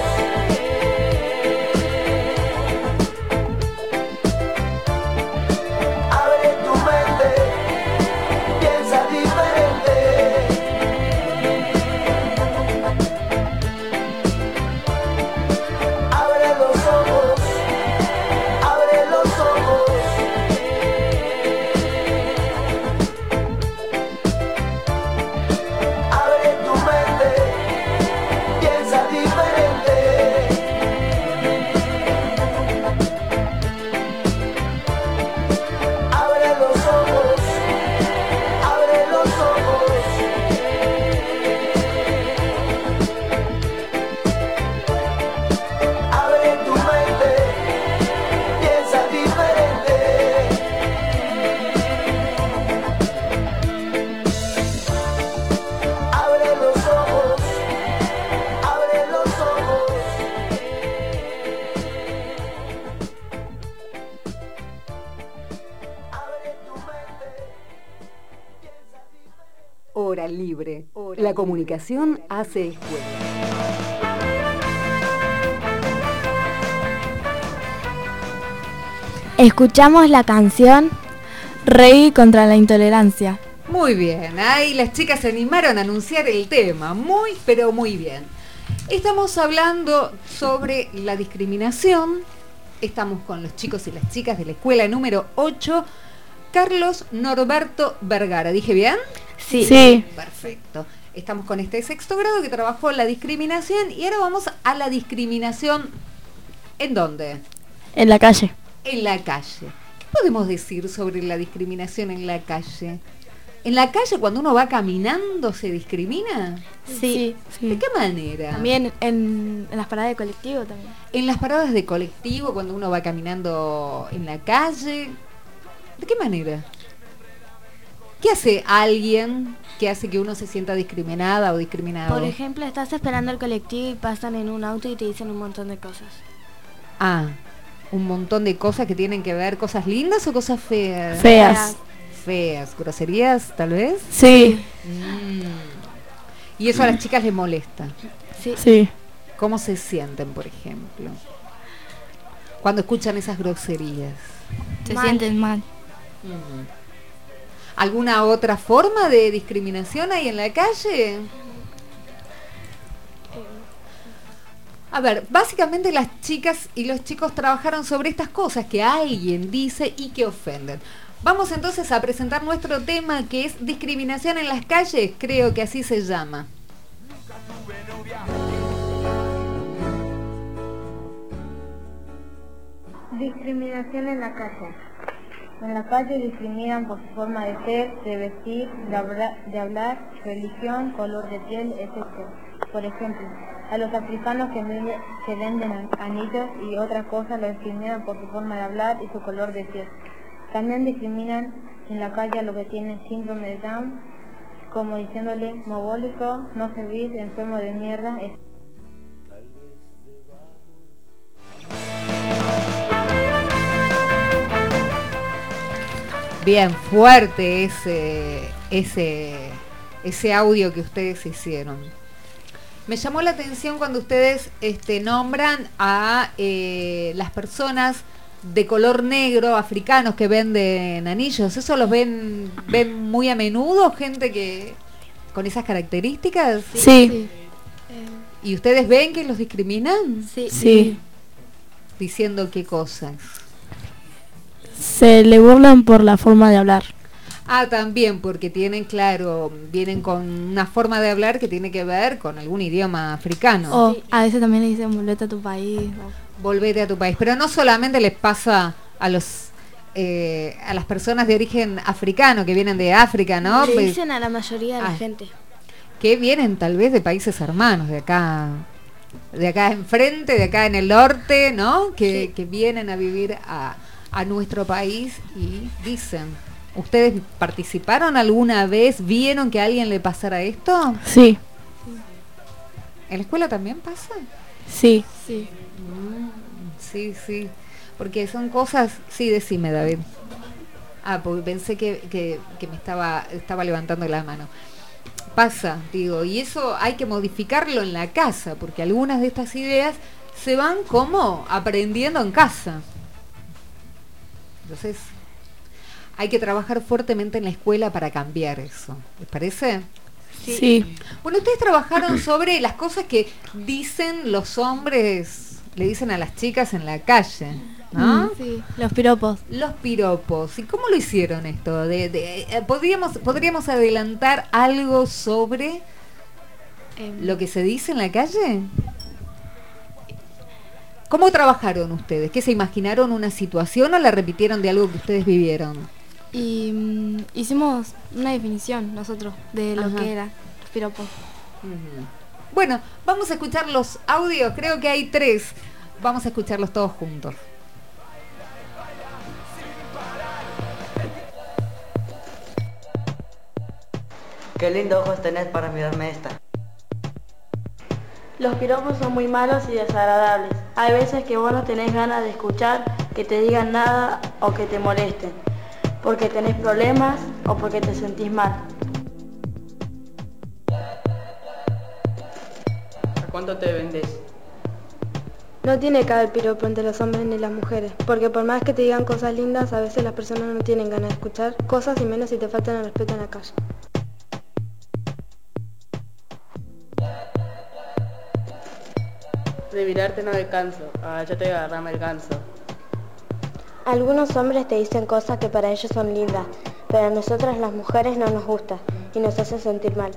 Abre tu mente, piensa diferente. Abre los ojos, abre los ojos. Abre tu mente, piensa diferente. Abre los ojos, abre los ojos. Abre tu mente, piensa diferente. Abre los ojos, abre los ojos. Abre tu mente, piensa diferente. Hora libre. La comunicación hace escuela. Escuchamos la canción Rey contra la intolerancia. Muy bien, ahí las chicas se animaron a anunciar el tema, muy pero muy bien. Estamos hablando sobre la discriminación, estamos con los chicos y las chicas de la escuela número ocho, Carlos Norberto Vergara, ¿dije bien? Sí. Sí. Perfecto. Estamos con este sexto grado que trabajó la discriminación y ahora vamos a la discriminación, ¿en dónde? En la calle. En la calle. ¿Qué podemos decir sobre la discriminación en la calle? ¿En la calle cuando uno va caminando se discrimina? Sí. sí. ¿De qué manera? También en, en las paradas de colectivo también. En las paradas de colectivo cuando uno va caminando en la calle. ¿De qué manera? ¿Qué hace alguien que hace que uno se sienta discriminada o discriminado? Por ejemplo, estás esperando el colectivo y pasan en un auto y te dicen un montón de cosas. Ah, un montón de cosas que tienen que ver, cosas lindas o cosas feas. Feas. Feas, groserías tal vez. Sí. Mm. Y eso a las chicas les molesta. Sí. Sí. ¿Cómo se sienten, por ejemplo, cuando escuchan esas groserías? Se mal. sienten mal. Mm. ¿Alguna otra forma de discriminación hay en la calle? A ver, básicamente las chicas y los chicos trabajaron sobre estas cosas que alguien dice y que ofenden. Vamos entonces a presentar nuestro tema, que es discriminación en las calles, creo que así se llama. Discriminación en la calle. En la calle discriminan por su forma de ser, de vestir, de, habla, de hablar, religión, color de piel, etcétera. Por ejemplo, a los africanos que, vende, que venden anillos y otras cosas los discriminan por su forma de hablar y su color de piel. También discriminan en la calle a los que tienen síndrome de Down, como diciéndole mogólico, no servís, enfermo de mierda. Es... Bien fuerte ese, ese, ese audio que ustedes hicieron. Me llamó la atención cuando ustedes este, nombran a eh, las personas de color negro, africanos, que venden anillos. ¿Eso los ven ven muy a menudo? ¿Gente que con esas características? Sí. Sí. ¿Y ustedes ven que los discriminan? Sí. Sí. ¿Diciendo qué cosas? Se le burlan por la forma de hablar. Ah, también, porque tienen, claro, vienen con una forma de hablar que tiene que ver con algún idioma africano. O sí. A veces también le dicen volvete a tu país. O... Volvete a tu país. Pero no solamente les pasa a los eh, a las personas de origen africano que vienen de África, ¿no? Le dicen a la mayoría de la ah, gente. Que vienen tal vez de países hermanos, de acá, de acá enfrente, de acá en el norte, ¿no? Que, sí. que vienen a vivir a, a nuestro país y dicen... ¿Ustedes participaron alguna vez? ¿Vieron que a alguien le pasara esto? Sí. ¿En la escuela también pasa? Sí. Sí. Mm, sí, sí. Porque son cosas... Sí, decime, David. Ah, porque pensé que, que, que me estaba, estaba levantando la mano. Pasa, digo, y eso hay que modificarlo en la casa, porque algunas de estas ideas se van como aprendiendo en casa. Entonces... hay que trabajar fuertemente en la escuela para cambiar eso. ¿Les parece? Sí. sí. Bueno, ustedes trabajaron sobre las cosas que dicen los hombres, le dicen a las chicas en la calle, ¿no? Sí. Los piropos. Los piropos. ¿Y cómo lo hicieron esto? De, de, eh, ¿podríamos, ¿Podríamos adelantar algo sobre eh, lo que se dice en la calle? ¿Cómo trabajaron ustedes? ¿Qué se imaginaron una situación o la repitieron de algo que ustedes vivieron? Y um, hicimos una definición nosotros de lo Ajá. que era los piropos. Uh-huh. Bueno, vamos a escuchar los audios, creo que hay tres. Vamos a escucharlos todos juntos. Qué lindo ojos tenés para mirarme esta. Los piropos son muy malos y desagradables. Hay veces que vos no tenés ganas de escuchar que te digan nada o que te molesten, porque tenés problemas o porque te sentís mal. ¿A cuánto te vendés? No tiene que haber piropo entre los hombres ni las mujeres, porque por más que te digan cosas lindas, a veces las personas no tienen ganas de escuchar cosas y menos si te faltan el respeto en la calle. De mirarte no descanso, agachate y agarrame el ganso. Algunos hombres te dicen cosas que para ellos son lindas, pero a nosotras las mujeres no nos gusta y nos hace sentir mal.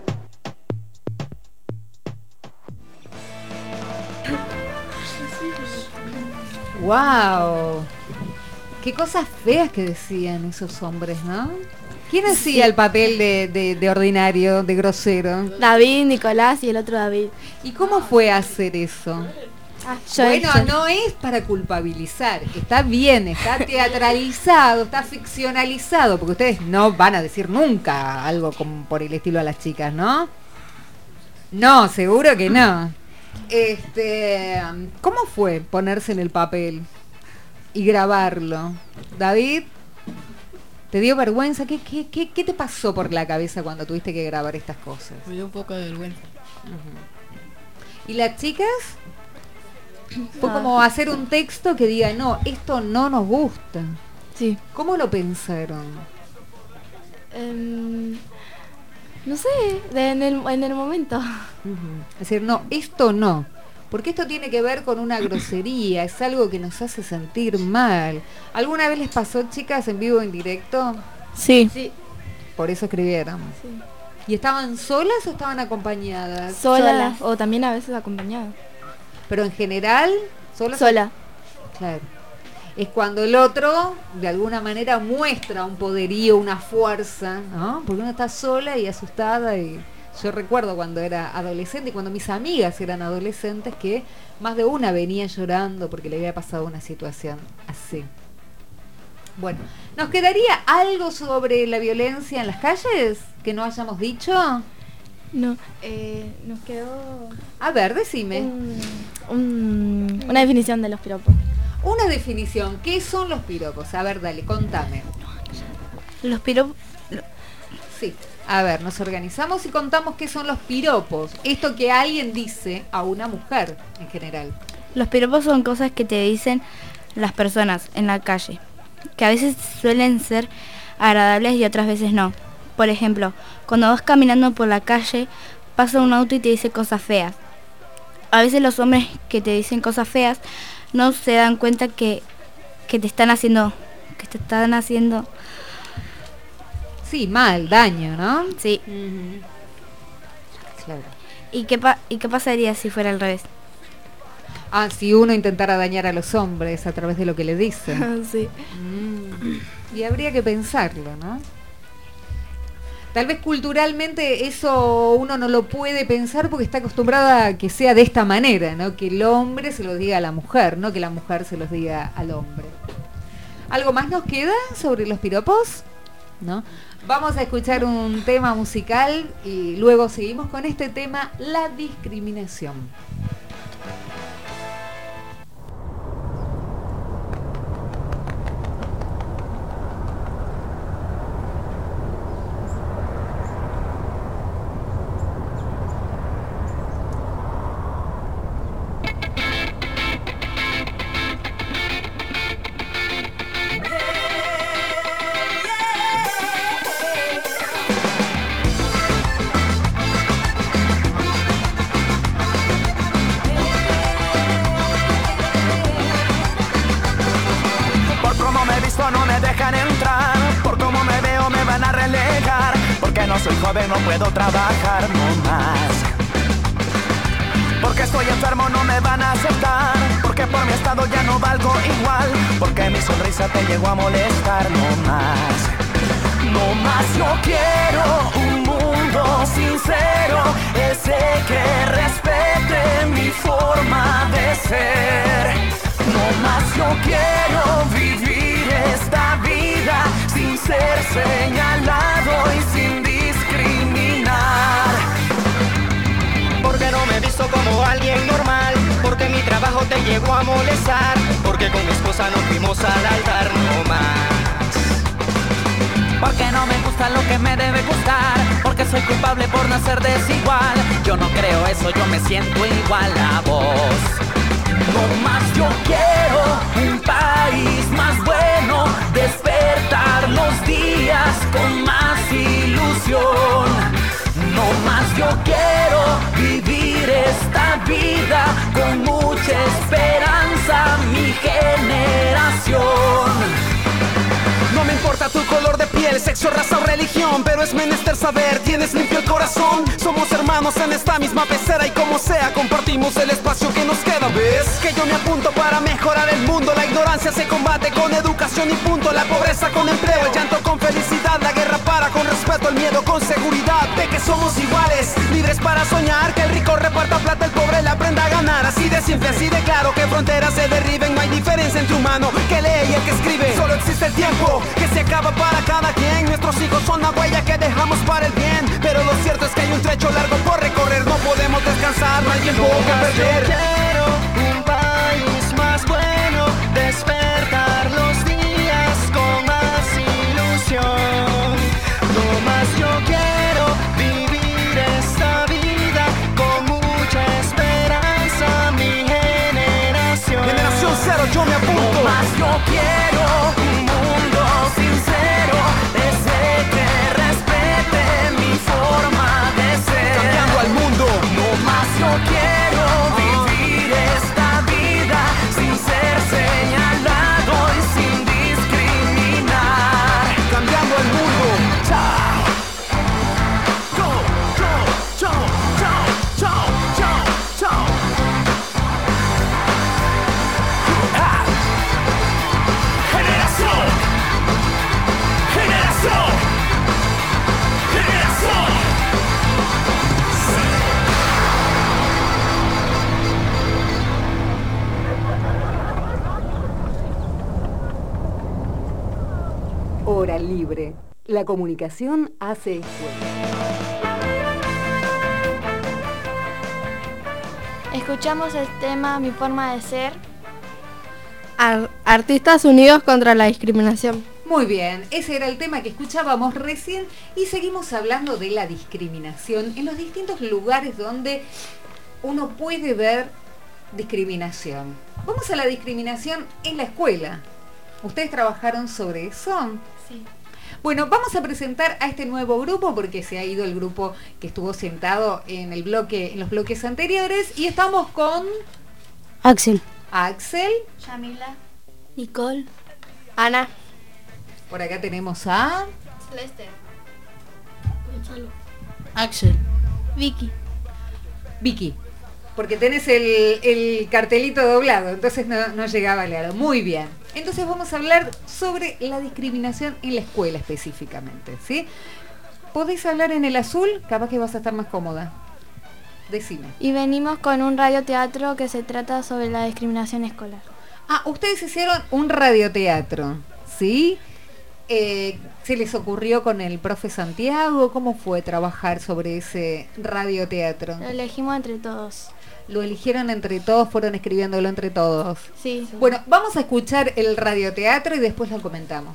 ¡Wow! Qué cosas feas que decían esos hombres, ¿no? ¿Quién hacía sí. el papel de, de, de ordinario, de grosero? David, Nicolás y el otro David. ¿Y cómo fue hacer eso? Ah, yo bueno, yo. no es para culpabilizar, está bien, está teatralizado, está ficcionalizado, porque ustedes no van a decir nunca algo como por el estilo a las chicas, ¿no? No, seguro que no. Este, ¿cómo fue ponerse en el papel y grabarlo? David, ¿te dio vergüenza? ¿Qué, qué, qué, qué te pasó por la cabeza cuando tuviste que grabar estas cosas? Me dio un poco de vergüenza. Uh-huh. ¿Y las chicas? Fue Ah. como hacer un texto que diga, no, esto no nos gusta. Sí. ¿Cómo lo pensaron? Um, no sé, de, en, el, en el momento. Uh-huh. Es decir, no, esto no. porque esto tiene que ver con una grosería, es algo que nos hace sentir mal. ¿Alguna vez les pasó, chicas, en vivo o en directo? Sí. sí. Por eso escribieron. Sí. ¿Y estaban solas o estaban acompañadas? Solas, solas. O también a veces acompañadas. Pero en general, solas. Sola. Claro. Es cuando el otro, de alguna manera, muestra un poderío, una fuerza, ¿no? Porque uno está sola y asustada. Y yo recuerdo cuando era adolescente y cuando mis amigas eran adolescentes que más de una venía llorando porque le había pasado una situación así. Bueno, ¿nos quedaría algo sobre la violencia en las calles que no hayamos dicho? No, eh, nos quedó... A ver, decime. Un, un, una definición de los piropos. Una definición. ¿Qué son los piropos? A ver, dale, contame. Los piropos... Sí. A ver, nos organizamos y contamos qué son los piropos. Esto que alguien dice a una mujer en general. Los piropos son cosas que te dicen las personas en la calle, que a veces suelen ser agradables y otras veces no. Por ejemplo, cuando vas caminando por la calle, pasa un auto y te dice cosas feas. A veces los hombres que te dicen cosas feas no se dan cuenta que, que te están haciendo, que te están haciendo... Sí, mal, daño, ¿no? Sí. Uh-huh. Claro. ¿Y qué, pa- ¿Y qué pasaría si fuera al revés? Ah, si uno intentara dañar a los hombres a través de lo que le dicen. Sí. Mm. Y habría que pensarlo, ¿no? Tal vez culturalmente eso uno no lo puede pensar porque está acostumbrada a que sea de esta manera, ¿no? Que el hombre se lo diga a la mujer, no que la mujer se los diga al hombre. ¿Algo más nos queda sobre los piropos? ¿No? Vamos a escuchar un tema musical y luego seguimos con este tema, la discriminación. No me dejan entrar, por cómo me veo me van a relegar, porque no soy joven, no puedo trabajar no más, porque estoy enfermo, no me van a aceptar, porque por mi estado ya no valgo igual, porque mi sonrisa te llegó a molestar no más. No más yo quiero un mundo sincero, ese que respete mi forma de ser. No más yo quiero vivir esta vida sin ser señalado y sin discriminar. Porque no me he visto como alguien normal, porque mi trabajo te llegó a molestar, porque con mi esposa nos fuimos al altar no más. Porque no me gusta lo que me debe gustar, porque soy culpable por nacer desigual. Yo no creo eso, yo me siento igual a vos. No más yo quiero un país más bueno, despertar los días con más ilusión. No más yo quiero vivir esta vida con mucha esperanza, mi generación. No me importa tu color de piel, sexo, raza o religión, pero es menester saber, tienes limpio el corazón. Somos hermanos en esta misma pecera y como sea compartimos el espacio que nos queda. ¿Ves? Que yo me apunto para mejorar el mundo. La ignorancia se combate con educación y punto. La pobreza con empleo, el llanto con felicidad. La guerra para con respeto, el miedo con seguridad. De que somos iguales, libres para soñar. Que el rico reparta plata, el pobre la aprenda a ganar. Así de simple, así de claro, que fronteras se derriben. No hay diferencia entre humano que lee y el que escribe. Solo existe el tiempo que se acaba para cada quien. Nuestros hijos son la huella que dejamos para el bien, pero lo cierto es que hay un trecho largo por recorrer. No podemos descansar, no hay tiempo que perder. Yo quiero un país más bueno, despertar los días con más ilusión. No más yo quiero vivir esta vida con mucha esperanza, mi generación. Generación cero, yo me apunto. No más yo quiero un mundo sincero, ese que respete mi forma de ser. Cambiando al mundo. No más yo quiero vivir Libre. La comunicación hace escuela. Escuchamos el tema Mi forma de ser. Ar- Artistas Unidos contra la Discriminación. Muy bien, ese era el tema que escuchábamos recién y seguimos hablando de la discriminación en los distintos lugares donde uno puede ver discriminación. Vamos a la discriminación en la escuela. ¿Ustedes trabajaron sobre eso? Sí. Bueno, vamos a presentar a este nuevo grupo porque se ha ido el grupo que estuvo sentado en el bloque, en los bloques anteriores, y estamos con Axel, Axel, Yamila, Nicole, Ana. Por acá tenemos a Celeste, Gonzalo, Axel, Vicky. Vicky, porque tenés el, el cartelito doblado, entonces no, no llegaba a leerlo. Muy bien. Entonces vamos a hablar sobre la discriminación en la escuela específicamente, ¿sí? ¿Podés hablar en el azul? Capaz que vas a estar más cómoda. Decime. Y venimos con un radioteatro que se trata sobre la discriminación escolar. Ah, ustedes hicieron un radioteatro, ¿sí? Eh, ¿Se les ocurrió con el profe Santiago? ¿Cómo fue trabajar sobre ese radioteatro? Lo elegimos entre todos. Lo eligieron entre todos, fueron escribiéndolo entre todos. Sí. sí. Bueno, vamos a escuchar el radioteatro y después lo comentamos.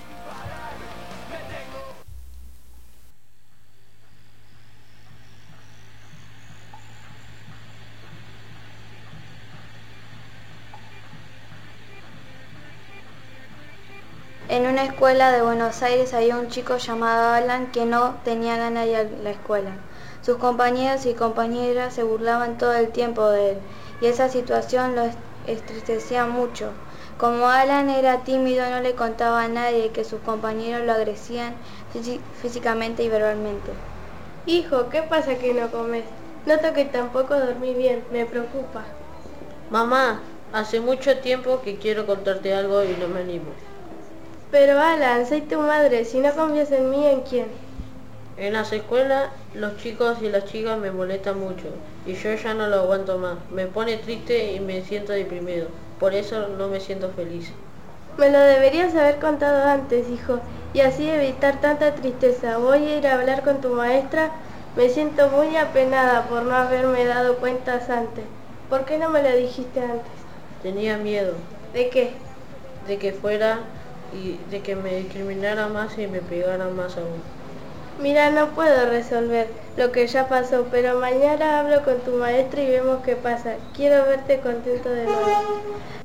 En una escuela de Buenos Aires había un chico llamado Alan que no tenía ganas de ir a la escuela. Sus compañeros y compañeras se burlaban todo el tiempo de él y esa situación lo entristecía mucho. Como Alan era tímido, no le contaba a nadie que sus compañeros lo agredían fí- físicamente y verbalmente. Hijo, ¿qué pasa que no comes? Noto que tampoco dormí bien, me preocupa. Mamá, hace mucho tiempo que quiero contarte algo y no me animo. Pero Alan, soy tu madre, si no confías en mí, ¿en quién? En las escuelas los chicos y las chicas me molestan mucho y yo ya no lo aguanto más. Me pone triste y me siento deprimido. Por eso no me siento feliz. Me lo deberías haber contado antes, hijo, y así evitar tanta tristeza. Voy a ir a hablar con tu maestra. Me siento muy apenada por no haberme dado cuentas antes. ¿Por qué no me lo dijiste antes? Tenía miedo. ¿De qué? De que fuera y de que me discriminara más y me pegara más aún. Mira, no puedo resolver lo que ya pasó, pero mañana hablo con tu maestra y vemos qué pasa. Quiero verte contento de nuevo.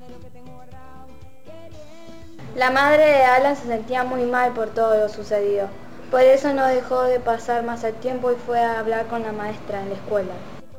La madre de Alan se sentía muy mal por todo lo sucedido. Por eso no dejó de pasar más el tiempo y fue a hablar con la maestra en la escuela.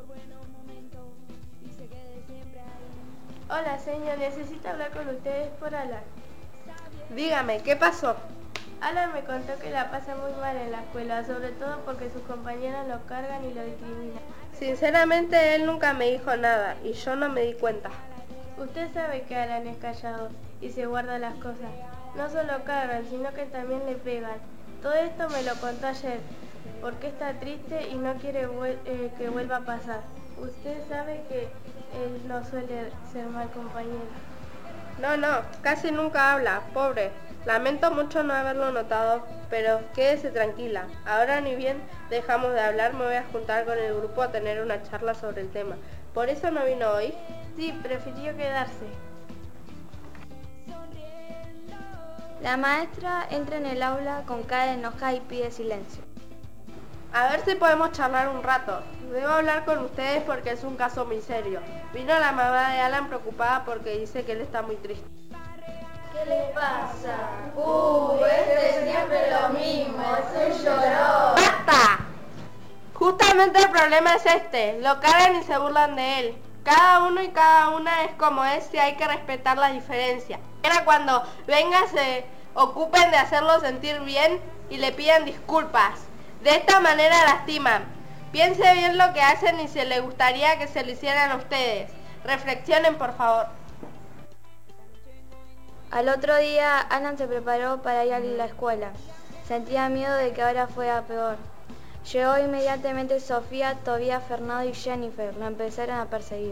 Hola, señor, necesito hablar con ustedes por Alan. dígame, ¿qué pasó? Alan me contó que la pasa muy mal en la escuela, sobre todo porque sus compañeros lo cargan y lo discriminan. Sinceramente, él nunca me dijo nada y yo no me di cuenta. Usted sabe que Alan es callado y se guarda las cosas. No solo cargan, sino que también le pegan. Todo esto me lo contó ayer, porque está triste y no quiere vuel- eh, que vuelva a pasar. Usted sabe que él no suele ser mal compañero. No, no, casi nunca habla, pobre. Lamento mucho no haberlo notado, pero quédese tranquila. Ahora ni bien dejamos de hablar, me voy a juntar con el grupo a tener una charla sobre el tema. ¿Por eso no vino hoy? Sí, prefirió quedarse. La maestra entra en el aula con cara enojada y pide silencio. A ver si podemos charlar un rato. Debo hablar con ustedes porque es un caso muy serio. Vino la mamá de Alan preocupada porque dice que él está muy triste. ¿Qué le pasa? Uh, este es siempre lo mismo, es un llorón. ¡Basta! Justamente el problema es este. Lo cargan y se burlan de él. Cada uno y cada una es como es y hay que respetar la diferencia. Era cuando venga se ocupen de hacerlo sentir bien y le pidan disculpas. De esta manera lastiman. Piense bien lo que hacen y si le gustaría que se lo hicieran a ustedes. Reflexionen, por favor. Al otro día, Alan se preparó para ir a la escuela. Sentía miedo de que ahora fuera peor. Llegó inmediatamente Sofía, Tobías, Fernando y Jennifer. Lo empezaron a perseguir.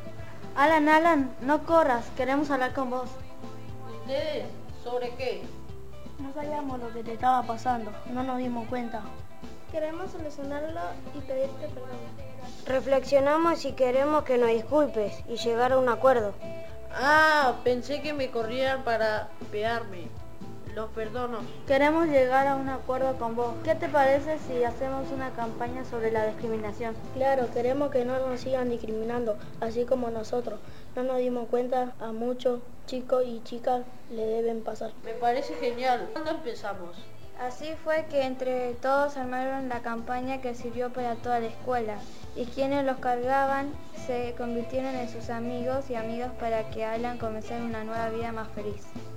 Alan, Alan, no corras, queremos hablar con vos. ¿Ustedes? ¿Sobre qué? No sabíamos lo que te estaba pasando, no nos dimos cuenta. Queremos solucionarlo y pedirte perdón. Reflexionamos y queremos que nos disculpes y llegar a un acuerdo. Ah, pensé que me corrían para pegarme. Los perdono. Queremos llegar a un acuerdo con vos. ¿Qué te parece si hacemos una campaña sobre la discriminación? Claro, queremos que no nos sigan discriminando, así como nosotros. No nos dimos cuenta, a muchos chicos y chicas le deben pasar. Me parece genial. ¿Cuándo empezamos? Así fue que entre todos armaron la campaña que sirvió para toda la escuela, y quienes los cargaban se convirtieron en sus amigos y amigas para que Alan comenzara una nueva vida más feliz.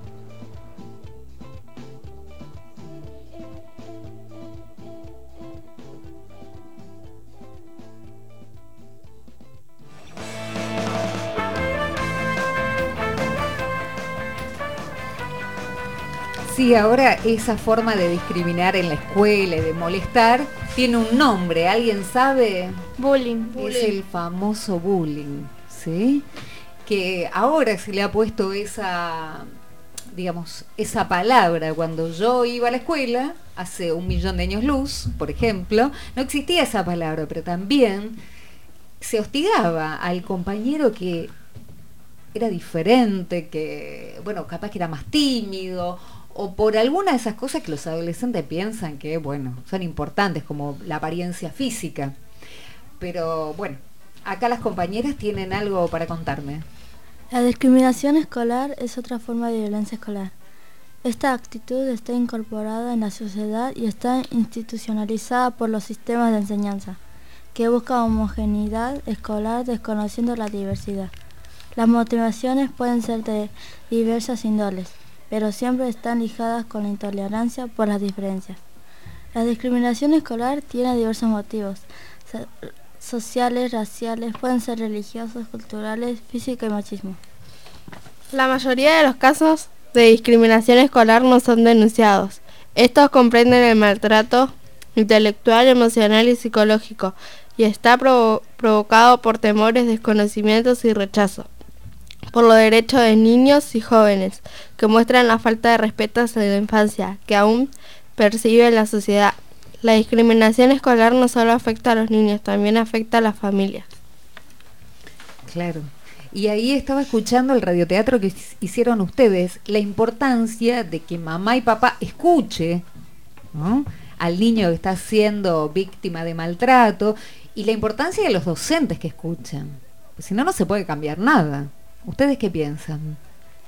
Sí, ahora esa forma de discriminar en la escuela y de molestar tiene un nombre, ¿alguien sabe? Bullying. Es el famoso bullying, ¿sí? Que ahora se le ha puesto esa, digamos, esa palabra. Cuando yo iba a la escuela, hace un millón de años luz, por ejemplo, no existía esa palabra, pero también se hostigaba al compañero que era diferente, que, bueno, capaz que era más tímido, o por alguna de esas cosas que los adolescentes piensan que, bueno, son importantes, como la apariencia física. Pero, bueno, acá las compañeras tienen algo para contarme. La discriminación escolar es otra forma de violencia escolar. Esta actitud está incorporada en la sociedad y está institucionalizada por los sistemas de enseñanza, que buscan homogeneidad escolar desconociendo la diversidad. Las motivaciones pueden ser de diversas índoles, pero siempre están ligadas con la intolerancia por las diferencias. La discriminación escolar tiene diversos motivos, so- sociales, raciales, pueden ser religiosos, culturales, físico y machismo. La mayoría de los casos de discriminación escolar no son denunciados. Estos comprenden el maltrato intelectual, emocional y psicológico, y está provo- provocado por temores, desconocimientos y rechazo por los derechos de niños y jóvenes, que muestran la falta de respeto hacia la infancia, que aún percibe la sociedad. La discriminación escolar no solo afecta a los niños, también afecta a las familias. Claro. Y ahí estaba escuchando el radioteatro que hicieron ustedes, la importancia de que mamá y papá escuche, ¿no?, al niño que está siendo víctima de maltrato, y la importancia de los docentes que escuchan. Pues si no, no se puede cambiar nada. ¿Ustedes qué piensan?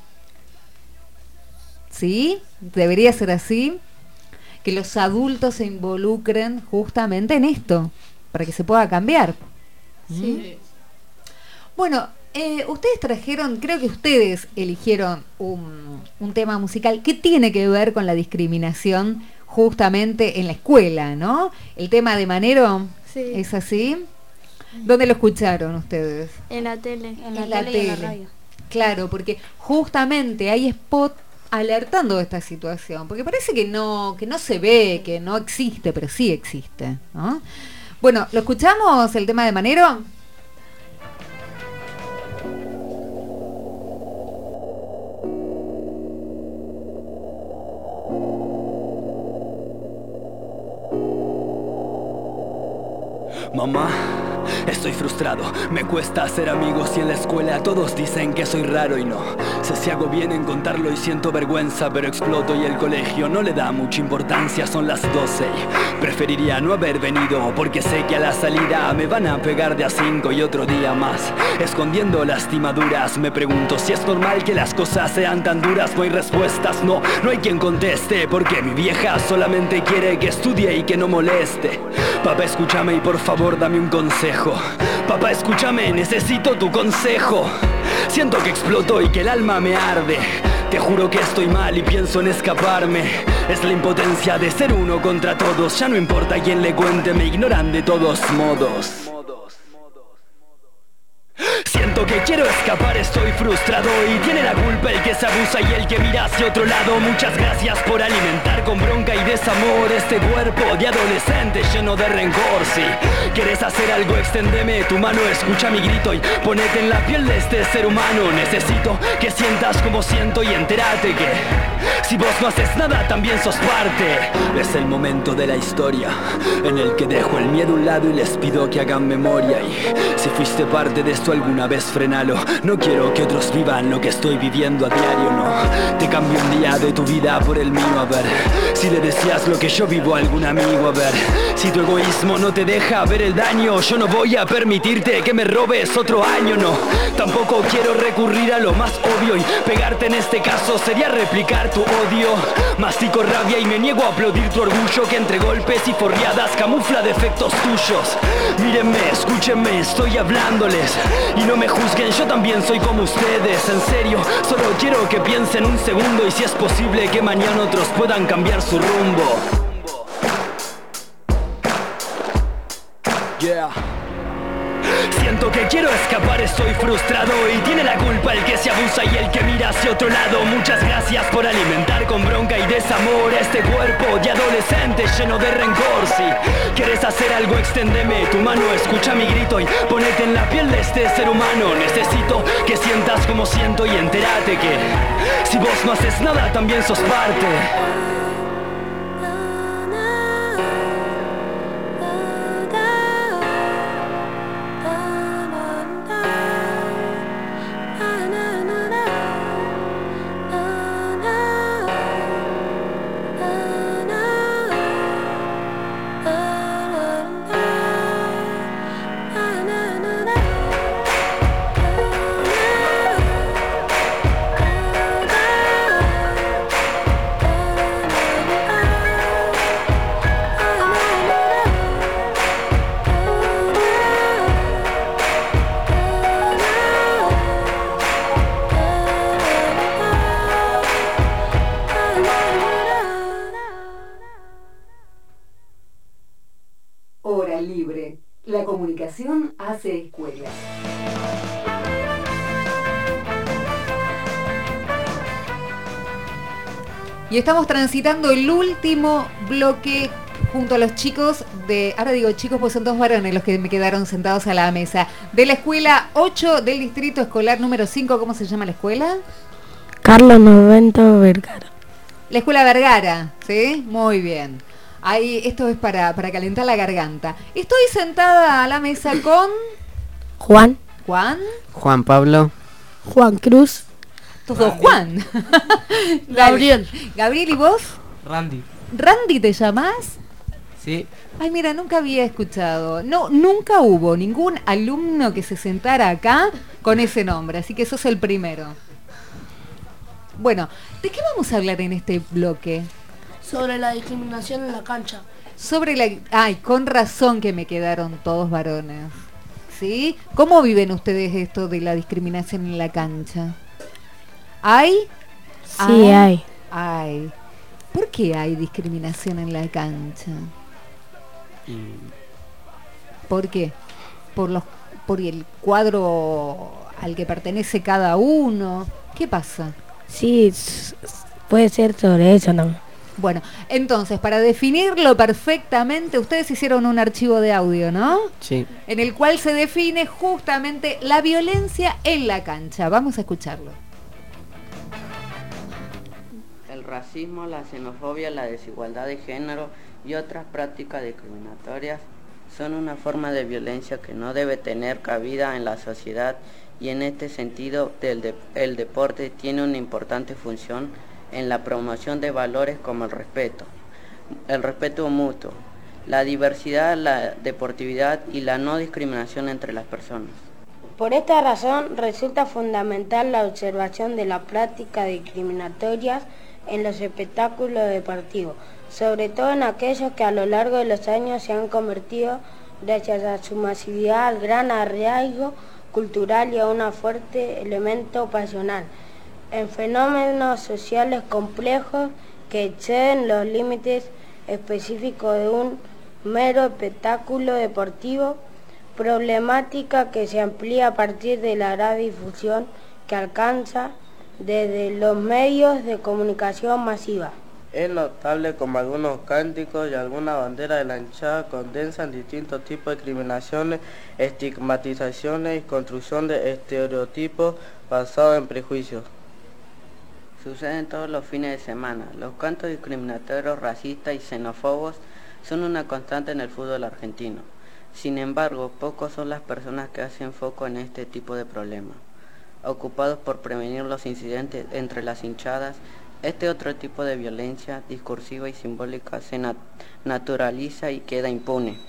¿Sí? ¿Debería ser así? Que los adultos se involucren justamente en esto, para que se pueda cambiar. Sí. ¿Mm? Bueno, eh, ustedes trajeron, creo que ustedes eligieron un, un tema musical que tiene que ver con la discriminación justamente en la escuela, ¿no? El tema de Manero, sí. ¿Es así? ¿Dónde lo escucharon ustedes? En la tele. En la, la tele, y en la radio. Claro, porque justamente hay spot alertando de esta situación, porque parece que no, que no se ve, que no existe, pero sí existe, ¿no? Bueno, ¿lo escuchamos el tema de Manero? Mamá, estoy frustrado, me cuesta hacer amigos y en la escuela todos dicen que soy raro y no. Sé si hago bien en contarlo y siento vergüenza, pero exploto y el colegio no le da mucha importancia, son las doce. Preferiría no haber venido porque sé que a la salida me van a pegar de a cinco y otro día más. Escondiendo lastimaduras, me pregunto si es normal que las cosas sean tan duras. No hay respuestas, no, no hay quien conteste, porque mi vieja solamente quiere que estudie y que no moleste. Papá, escúchame y por favor dame un consejo. Papá, escúchame, necesito tu consejo. Siento que exploto y que el alma me arde. Te juro que estoy mal y pienso en escaparme. Es la impotencia de ser uno contra todos. Ya no importa quién le cuente, me ignoran de todos modos. Siento que quiero escapar, estoy frustrado y tiene la culpa el que se abusa y el que mira hacia otro lado. Muchas gracias por alimentar con bronca y desamor este cuerpo de adolescente lleno de rencor. Si quieres hacer algo, exténdeme tu mano, escucha mi grito y ponete en la piel de este ser humano. Necesito que sientas como siento y entérate que si vos no haces nada también sos parte. Es el momento de la historia en el que dejo el miedo a un lado y les pido que hagan memoria. Y si fuiste parte de esto alguna vez, frenalo. No quiero que otros vivan lo que estoy viviendo a diario, no. Te cambio un día de tu vida por el mío, a ver si le decías lo que yo vivo a algún amigo. A ver si tu egoísmo no te deja ver el daño. Yo no voy a permitirte que me robes otro año, no. Tampoco quiero recurrir a lo más obvio y pegarte en este caso sería replicar tu odio. Mastico rabia y me niego a aplaudir tu orgullo que entre golpes y forriadas camufla defectos tuyos. Mírenme, escúchenme, estoy hablándoles y no me juzguen, yo también soy como ustedes. En serio, solo quiero que piensen un segundo y si es posible que mañana otros puedan cambiar su rumbo. Yeah. Siento que quiero escapar, estoy frustrado y tiene la culpa el que se abusa y el que mira hacia otro lado. Muchas gracias por alimentar con bronca y desamor este cuerpo de adolescente lleno de rencor. Si quieres hacer algo, exténdeme tu mano, escucha mi grito y ponete en la piel de este ser humano. Necesito que sientas como siento y entérate que si vos no haces nada también sos parte. Hora libre. La comunicación hace escuela. Y estamos transitando el último bloque junto a los chicos de, ahora digo chicos pues son dos varones los que me quedaron sentados a la mesa, de la escuela ocho del distrito escolar número cinco. ¿Cómo se llama la escuela? Carlos Novento Vergara. La escuela Vergara, ¿sí? Muy bien. Ahí, esto es para, para calentar la garganta. Estoy sentada a la mesa con... Juan. Juan. Juan Pablo. Juan Cruz. Todo Juan. Gabriel. Gabriel, ¿y vos? Randy. ¿Randy te llamás? Sí. Ay, mira, nunca había escuchado. No, nunca hubo ningún alumno que se sentara acá con ese nombre, así que sos el primero. Bueno, ¿de qué vamos a hablar en este bloque? Sobre la discriminación en la cancha. Sobre la... Ay, con razón que me quedaron todos varones. ¿Sí? ¿Cómo viven ustedes esto de la discriminación en la cancha? ¿Hay? Sí, hay. Hay. ¿Por qué hay discriminación en la cancha? ¿Por qué? ¿Por los, por el cuadro al que pertenece cada uno? ¿Qué pasa? Sí, puede ser sobre eso, ¿no? Bueno, entonces, para definirlo perfectamente, ustedes hicieron un archivo de audio, ¿no? Sí. En el cual se define justamente la violencia en la cancha. Vamos a escucharlo. El racismo, la xenofobia, la desigualdad de género y otras prácticas discriminatorias son una forma de violencia que no debe tener cabida en la sociedad y en este sentido el, de, el deporte tiene una importante función en la promoción de valores como el respeto, el respeto mutuo, la diversidad, la deportividad y la no discriminación entre las personas. Por esta razón resulta fundamental la observación de las prácticas discriminatorias en los espectáculos deportivos, sobre todo en aquellos que a lo largo de los años se han convertido, gracias a su masividad, al gran arraigo cultural y a un fuerte elemento pasional, en fenómenos sociales complejos que exceden los límites específicos de un mero espectáculo deportivo. problemática que se amplía a partir de la gran difusión que alcanza desde los medios de comunicación masiva. Es notable como algunos cánticos y algunas banderas de la hinchada condensan distintos tipos de discriminaciones, estigmatizaciones y construcción de estereotipos basados en prejuicios. Suceden todos los fines de semana. Los cantos discriminatorios, racistas y xenófobos son una constante en el fútbol argentino. Sin embargo, pocos son las personas que hacen foco en este tipo de problemas. Ocupados por prevenir los incidentes entre las hinchadas, este otro tipo de violencia discursiva y simbólica se nat- naturaliza y queda impune.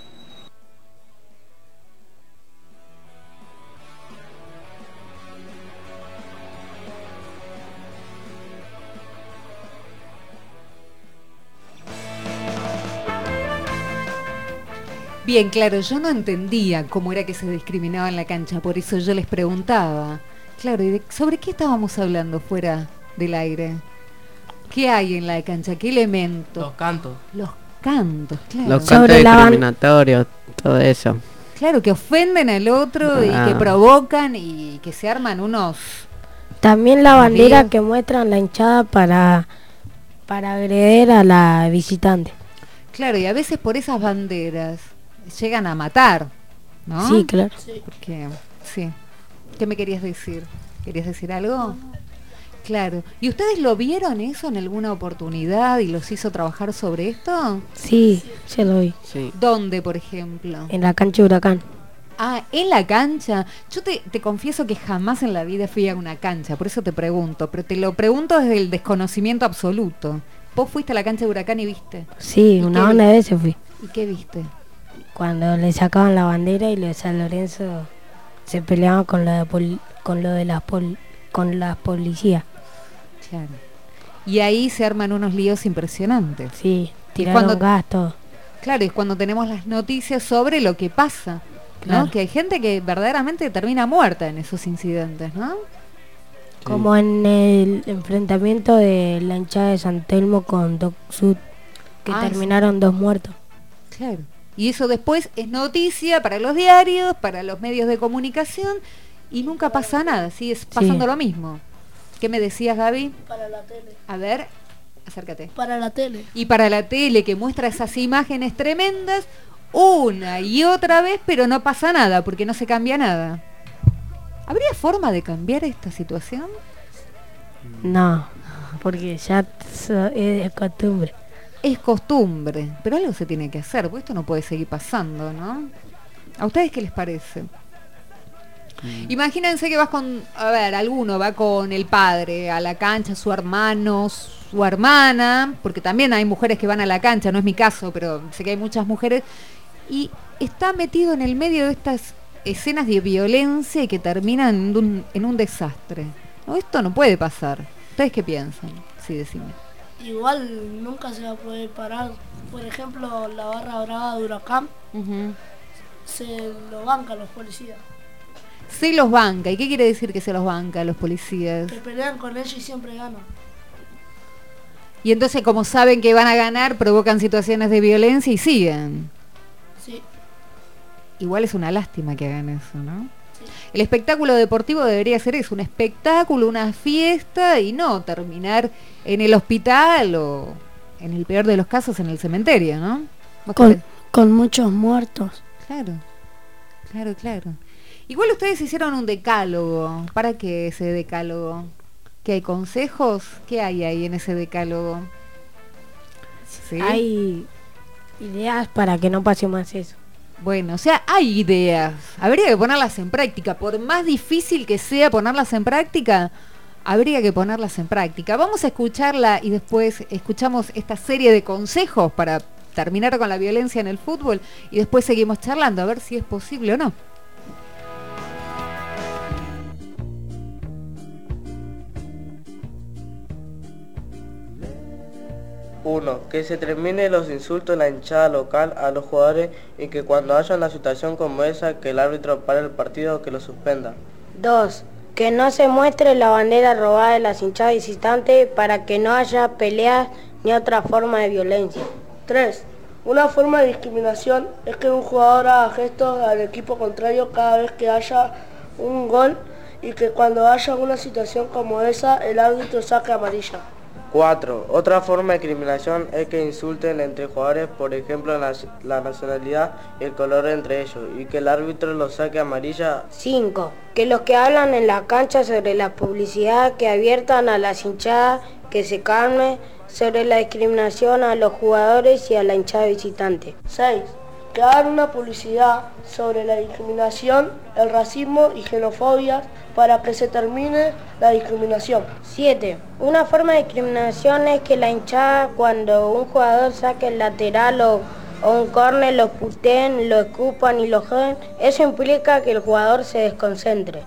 Bien, claro, yo no entendía cómo era que se discriminaba en la cancha, por eso yo les preguntaba. Claro, ¿y de, sobre qué estábamos hablando fuera del aire? ¿Qué hay en la cancha? ¿Qué elementos? Los cantos. Los cantos, claro. Los cantos discriminatorios, todo eso. Claro, que ofenden al otro Ah. y que provocan y que se arman unos... También la bandera que muestran la hinchada para, para agredir a la visitante. Claro, y a veces por esas banderas llegan a matar, ¿no? Sí, claro. Sí. Porque, sí. ¿Qué me querías decir? ¿Querías decir algo? Claro. ¿Y ustedes lo vieron eso en alguna oportunidad y los hizo trabajar sobre esto? Sí, se lo vi. Sí. ¿Dónde, por ejemplo? En la cancha Huracán. Ah, en la cancha. Yo te, te confieso que jamás en la vida fui a una cancha, por eso te pregunto, pero te lo pregunto desde el desconocimiento absoluto. ¿Vos fuiste a la cancha de Huracán y viste? Sí, una qué una vi- vez se fui. ¿Y qué viste? Cuando le sacaban la bandera y los de San Lorenzo se peleaban con lo de, pol- con lo de las pol- con las policías. Claro. Y ahí se arman unos líos impresionantes. Sí, Y tiraron cuando- gas, todo. Claro, es cuando tenemos las noticias sobre lo que pasa, ¿no? Claro. Que hay gente que verdaderamente termina muerta en esos incidentes, ¿no? Como en el enfrentamiento de la hinchada de San Telmo con Doc Sud, que Ah, terminaron dos muertos. Claro. Y eso después es noticia para los diarios, para los medios de comunicación, y nunca pasa nada, sigue pasando Sí. lo mismo. ¿Qué me decías, Gaby? Para la tele. A ver, acércate. Para la tele. Y para la tele, que muestra esas imágenes tremendas una y otra vez, pero no pasa nada, porque no se cambia nada. ¿Habría forma de cambiar esta situación? No, porque ya so- es de costumbre. Es costumbre, pero algo se tiene que hacer, porque esto no puede seguir pasando, ¿no? ¿A ustedes qué les parece? Imagínense que vas con, a ver, alguno va con el padre a la cancha, su hermano, su hermana, porque también hay mujeres que van a la cancha, no es mi caso, pero sé que hay muchas mujeres, y está metido en el medio de estas escenas de violencia y que terminan en un, en un desastre. No, esto no puede pasar. ¿Ustedes qué piensan? Sí, decime. Igual nunca se va a poder parar. Por ejemplo, la barra brava de Huracán se lo bancan los policías. Se los banca. ¿Y qué quiere decir que se los banca a los policías? Que pelean con ellos y siempre ganan. Y entonces, como saben que van a ganar, provocan situaciones de violencia y siguen. Sí. Igual es una lástima que hagan eso, ¿no? Sí. El espectáculo deportivo debería ser eso, un espectáculo, una fiesta y no terminar en el hospital o, en el peor de los casos, en el cementerio, ¿no? Con, con muchos muertos. Claro, claro, claro. Igual ustedes hicieron un decálogo. ¿Para qué ese decálogo? ¿Qué hay consejos? ¿Qué hay ahí en ese decálogo? ¿Sí? Hay ideas para que no pase más eso. Bueno, o sea, hay ideas. Habría que ponerlas en práctica. Por más difícil que sea ponerlas en práctica, habría que ponerlas en práctica. Vamos a escucharla y después escuchamos esta serie de consejos para terminar con la violencia en el fútbol y después seguimos charlando a ver si es posible o no. uno. Que se termine los insultos en la hinchada local a los jugadores y que cuando haya una situación como esa, que el árbitro pare el partido o que lo suspenda. dos. Que no se muestre la bandera robada de las hinchadas visitantes para que no haya peleas ni otra forma de violencia. tres. Una forma de discriminación es que un jugador haga gestos al equipo contrario cada vez que haya un gol y que cuando haya una situación como esa el árbitro saque amarilla. cuatro. Otra forma de discriminación es que insulten entre jugadores, por ejemplo, la, la nacionalidad y el color entre ellos, y que el árbitro los saque amarilla. cinco. Que los que hablan en la cancha sobre la publicidad que abiertan a las hinchadas que se calme, sobre la discriminación a los jugadores y a la hinchada visitante. seis. Que hagan una publicidad sobre la discriminación, el racismo y xenofobia para que se termine la discriminación. siete. Una forma de discriminación es que la hinchada cuando un jugador saque el lateral o, o un córner lo puteen, lo escupan y lo joden. Eso implica que el jugador se desconcentre.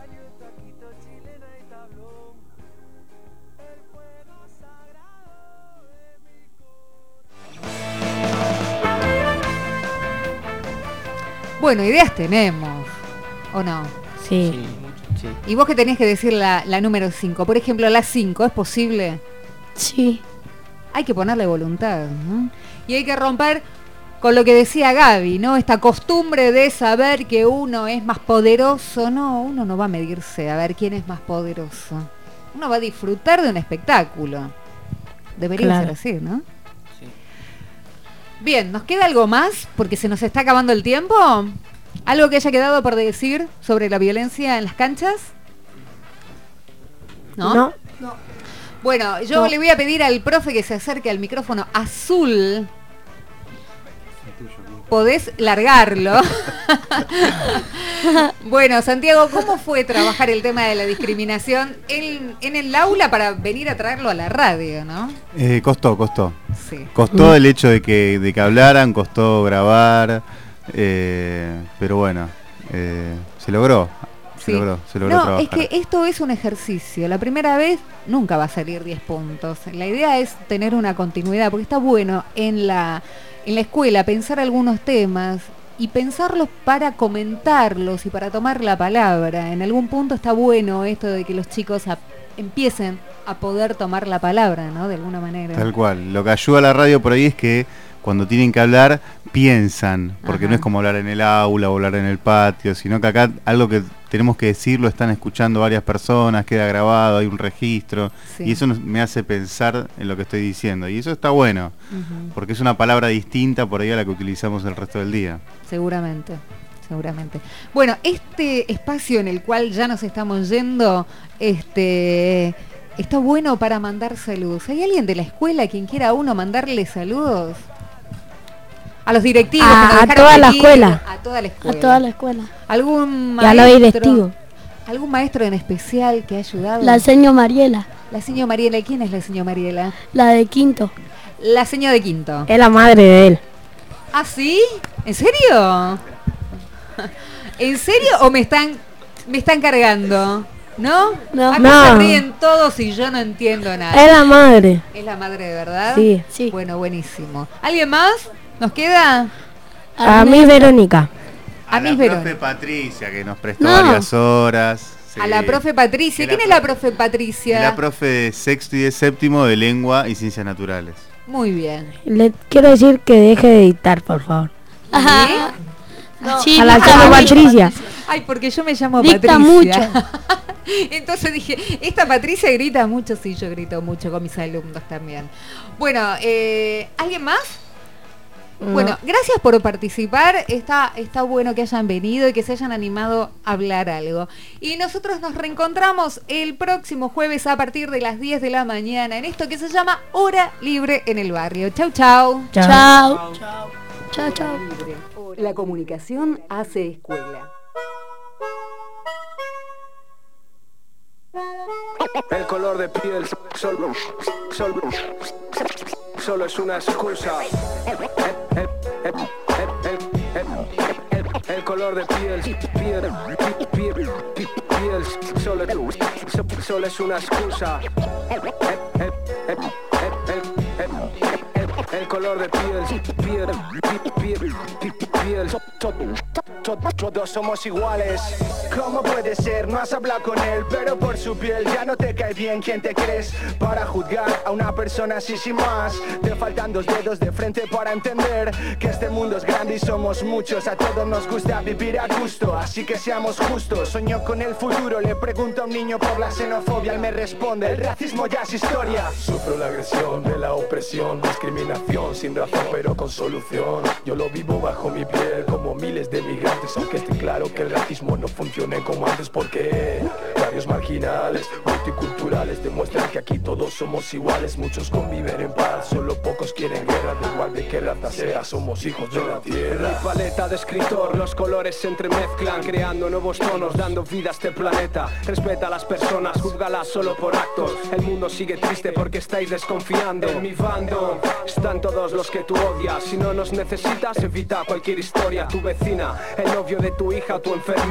Bueno, ideas tenemos, ¿o no? Sí. Sí. Y vos que tenés que decir la, la número cinco. Por ejemplo, la cinco, ¿es posible? Sí. Hay que ponerle voluntad, ¿no? Y hay que romper con lo que decía Gaby, ¿no? Esta costumbre de saber que uno es más poderoso. No, uno no va a medirse a ver quién es más poderoso. Uno va a disfrutar de un espectáculo. Debería Claro. ser así, ¿no? Bien, ¿nos queda algo más? Porque se nos está acabando el tiempo. ¿Algo que haya quedado por decir sobre la violencia en las canchas? ¿No? No. No. Bueno, yo No. le voy a pedir al profe que se acerque al micrófono azul. Podés largarlo. Bueno, Santiago, ¿cómo fue trabajar el tema de la discriminación en, en el aula para venir a traerlo a la radio, no? Eh, costó, costó. Sí. Costó Mm. el hecho de que, de que hablaran, costó grabar, eh, pero bueno, eh, se logró. Se Sí. logró, se logró No, trabajar. es que esto es un ejercicio. La primera vez nunca va a salir diez puntos. La idea es tener una continuidad, porque está bueno en la, en la escuela pensar algunos temas y pensarlos para comentarlos y para tomar la palabra. En algún punto está bueno esto de que los chicos a- empiecen a poder tomar la palabra, ¿no? De alguna manera. Tal cual. Lo que ayuda a la radio por ahí es que cuando tienen que hablar, piensan, porque Ajá. no es como hablar en el aula o hablar en el patio, sino que acá algo que tenemos que decir lo están escuchando varias personas, queda grabado, hay un registro, Sí. y eso nos- me hace pensar en lo que estoy diciendo, y eso está bueno, Ujú. porque es una palabra distinta por ahí a la que utilizamos el resto del día. Seguramente, seguramente. Bueno, este espacio en el cual ya nos estamos yendo, este, está bueno para mandar saludos. ¿Hay alguien de la escuela quien quiera a uno mandarle saludos? A los directivos. A- que nos a dejaron toda la venir, escuela. A toda la escuela. A toda la escuela. ¿Algún Y a los maestro? directivos. ¿Algún maestro en especial que ha ayudado? La señora Mariela, La señora Mariela. ¿Quién es la señora Mariela? la de quinto. La señora de quinto. Es la madre de él. ¿Ah, sí? ¿En serio? ¿En serio o me están me están cargando? ¿No? No. Acá No. se ríen todos y yo no entiendo nada. Es la madre. ¿Es la madre de verdad? Sí. Sí. Bueno, buenísimo. ¿Alguien más? ¿Nos queda? A mí Verónica. A A mí la Verónica. profe Patricia, que nos prestó No. varias horas. A sí. la profe Patricia. Es ¿Quién la es la profe- profe Patricia? Es la profe de sexto y de séptimo de lengua y ciencias naturales. Muy bien. Le quiero decir que deje de dictar, por favor. Ajá. Sí, A la dicta señora mucho. Patricia. Ay, porque yo me llamo Dicta Patricia. Entonces dije, esta Patricia grita mucho, sí, yo grito mucho con mis alumnos también. Bueno, eh, ¿alguien más? No. Bueno, gracias por participar. Está, está bueno que hayan venido y que se hayan animado a hablar algo. Y nosotros nos reencontramos el próximo jueves a partir de las diez de la mañana en esto que se llama Hora Libre en el Barrio. Chau, chau. Chao. Chao, chao. La comunicación hace escuela. El color de piel solo, solo, solo es una excusa. El, el, el, el, el, el, el color de piel, piel, piel, piel, piel solo, solo es una excusa. El, el, el, el, el, el color de piel, piel, piel, piel, piel, to- todos somos iguales. ¿Cómo puede ser? No has hablado con él, pero por su piel ya no te cae bien. ¿Quién te crees para juzgar a una persona así sin más? Te faltan dos dedos de frente para entender que este mundo es grande y somos muchos. A todos nos gusta vivir a gusto, así que seamos justos. Soñó con el futuro, le pregunto a un niño por la xenofobia. Él me responde, el racismo ya es historia. Sufro la agresión de la opresión, discriminación sin razón pero con solución. Yo lo vivo bajo mi piel como miles de migrantes, aunque esté claro que el racismo no funcione como antes, porque varios marginales, multiculturales demuestran que aquí todos somos iguales. Muchos conviven en paz, solo pocos quieren guerra. Da igual de qué raza sea, somos hijos de la tierra. Mi paleta de escritor, los colores se entremezclan, creando nuevos tonos, dando vida a este planeta. Respeta a las personas, júzgalas solo por actos. El mundo sigue triste porque estáis desconfiando. En mi bando están todos los que tú odias. Si no nos necesitas, evita cualquier historia. Tu vecina, el novio de tu hija, tu enfermera.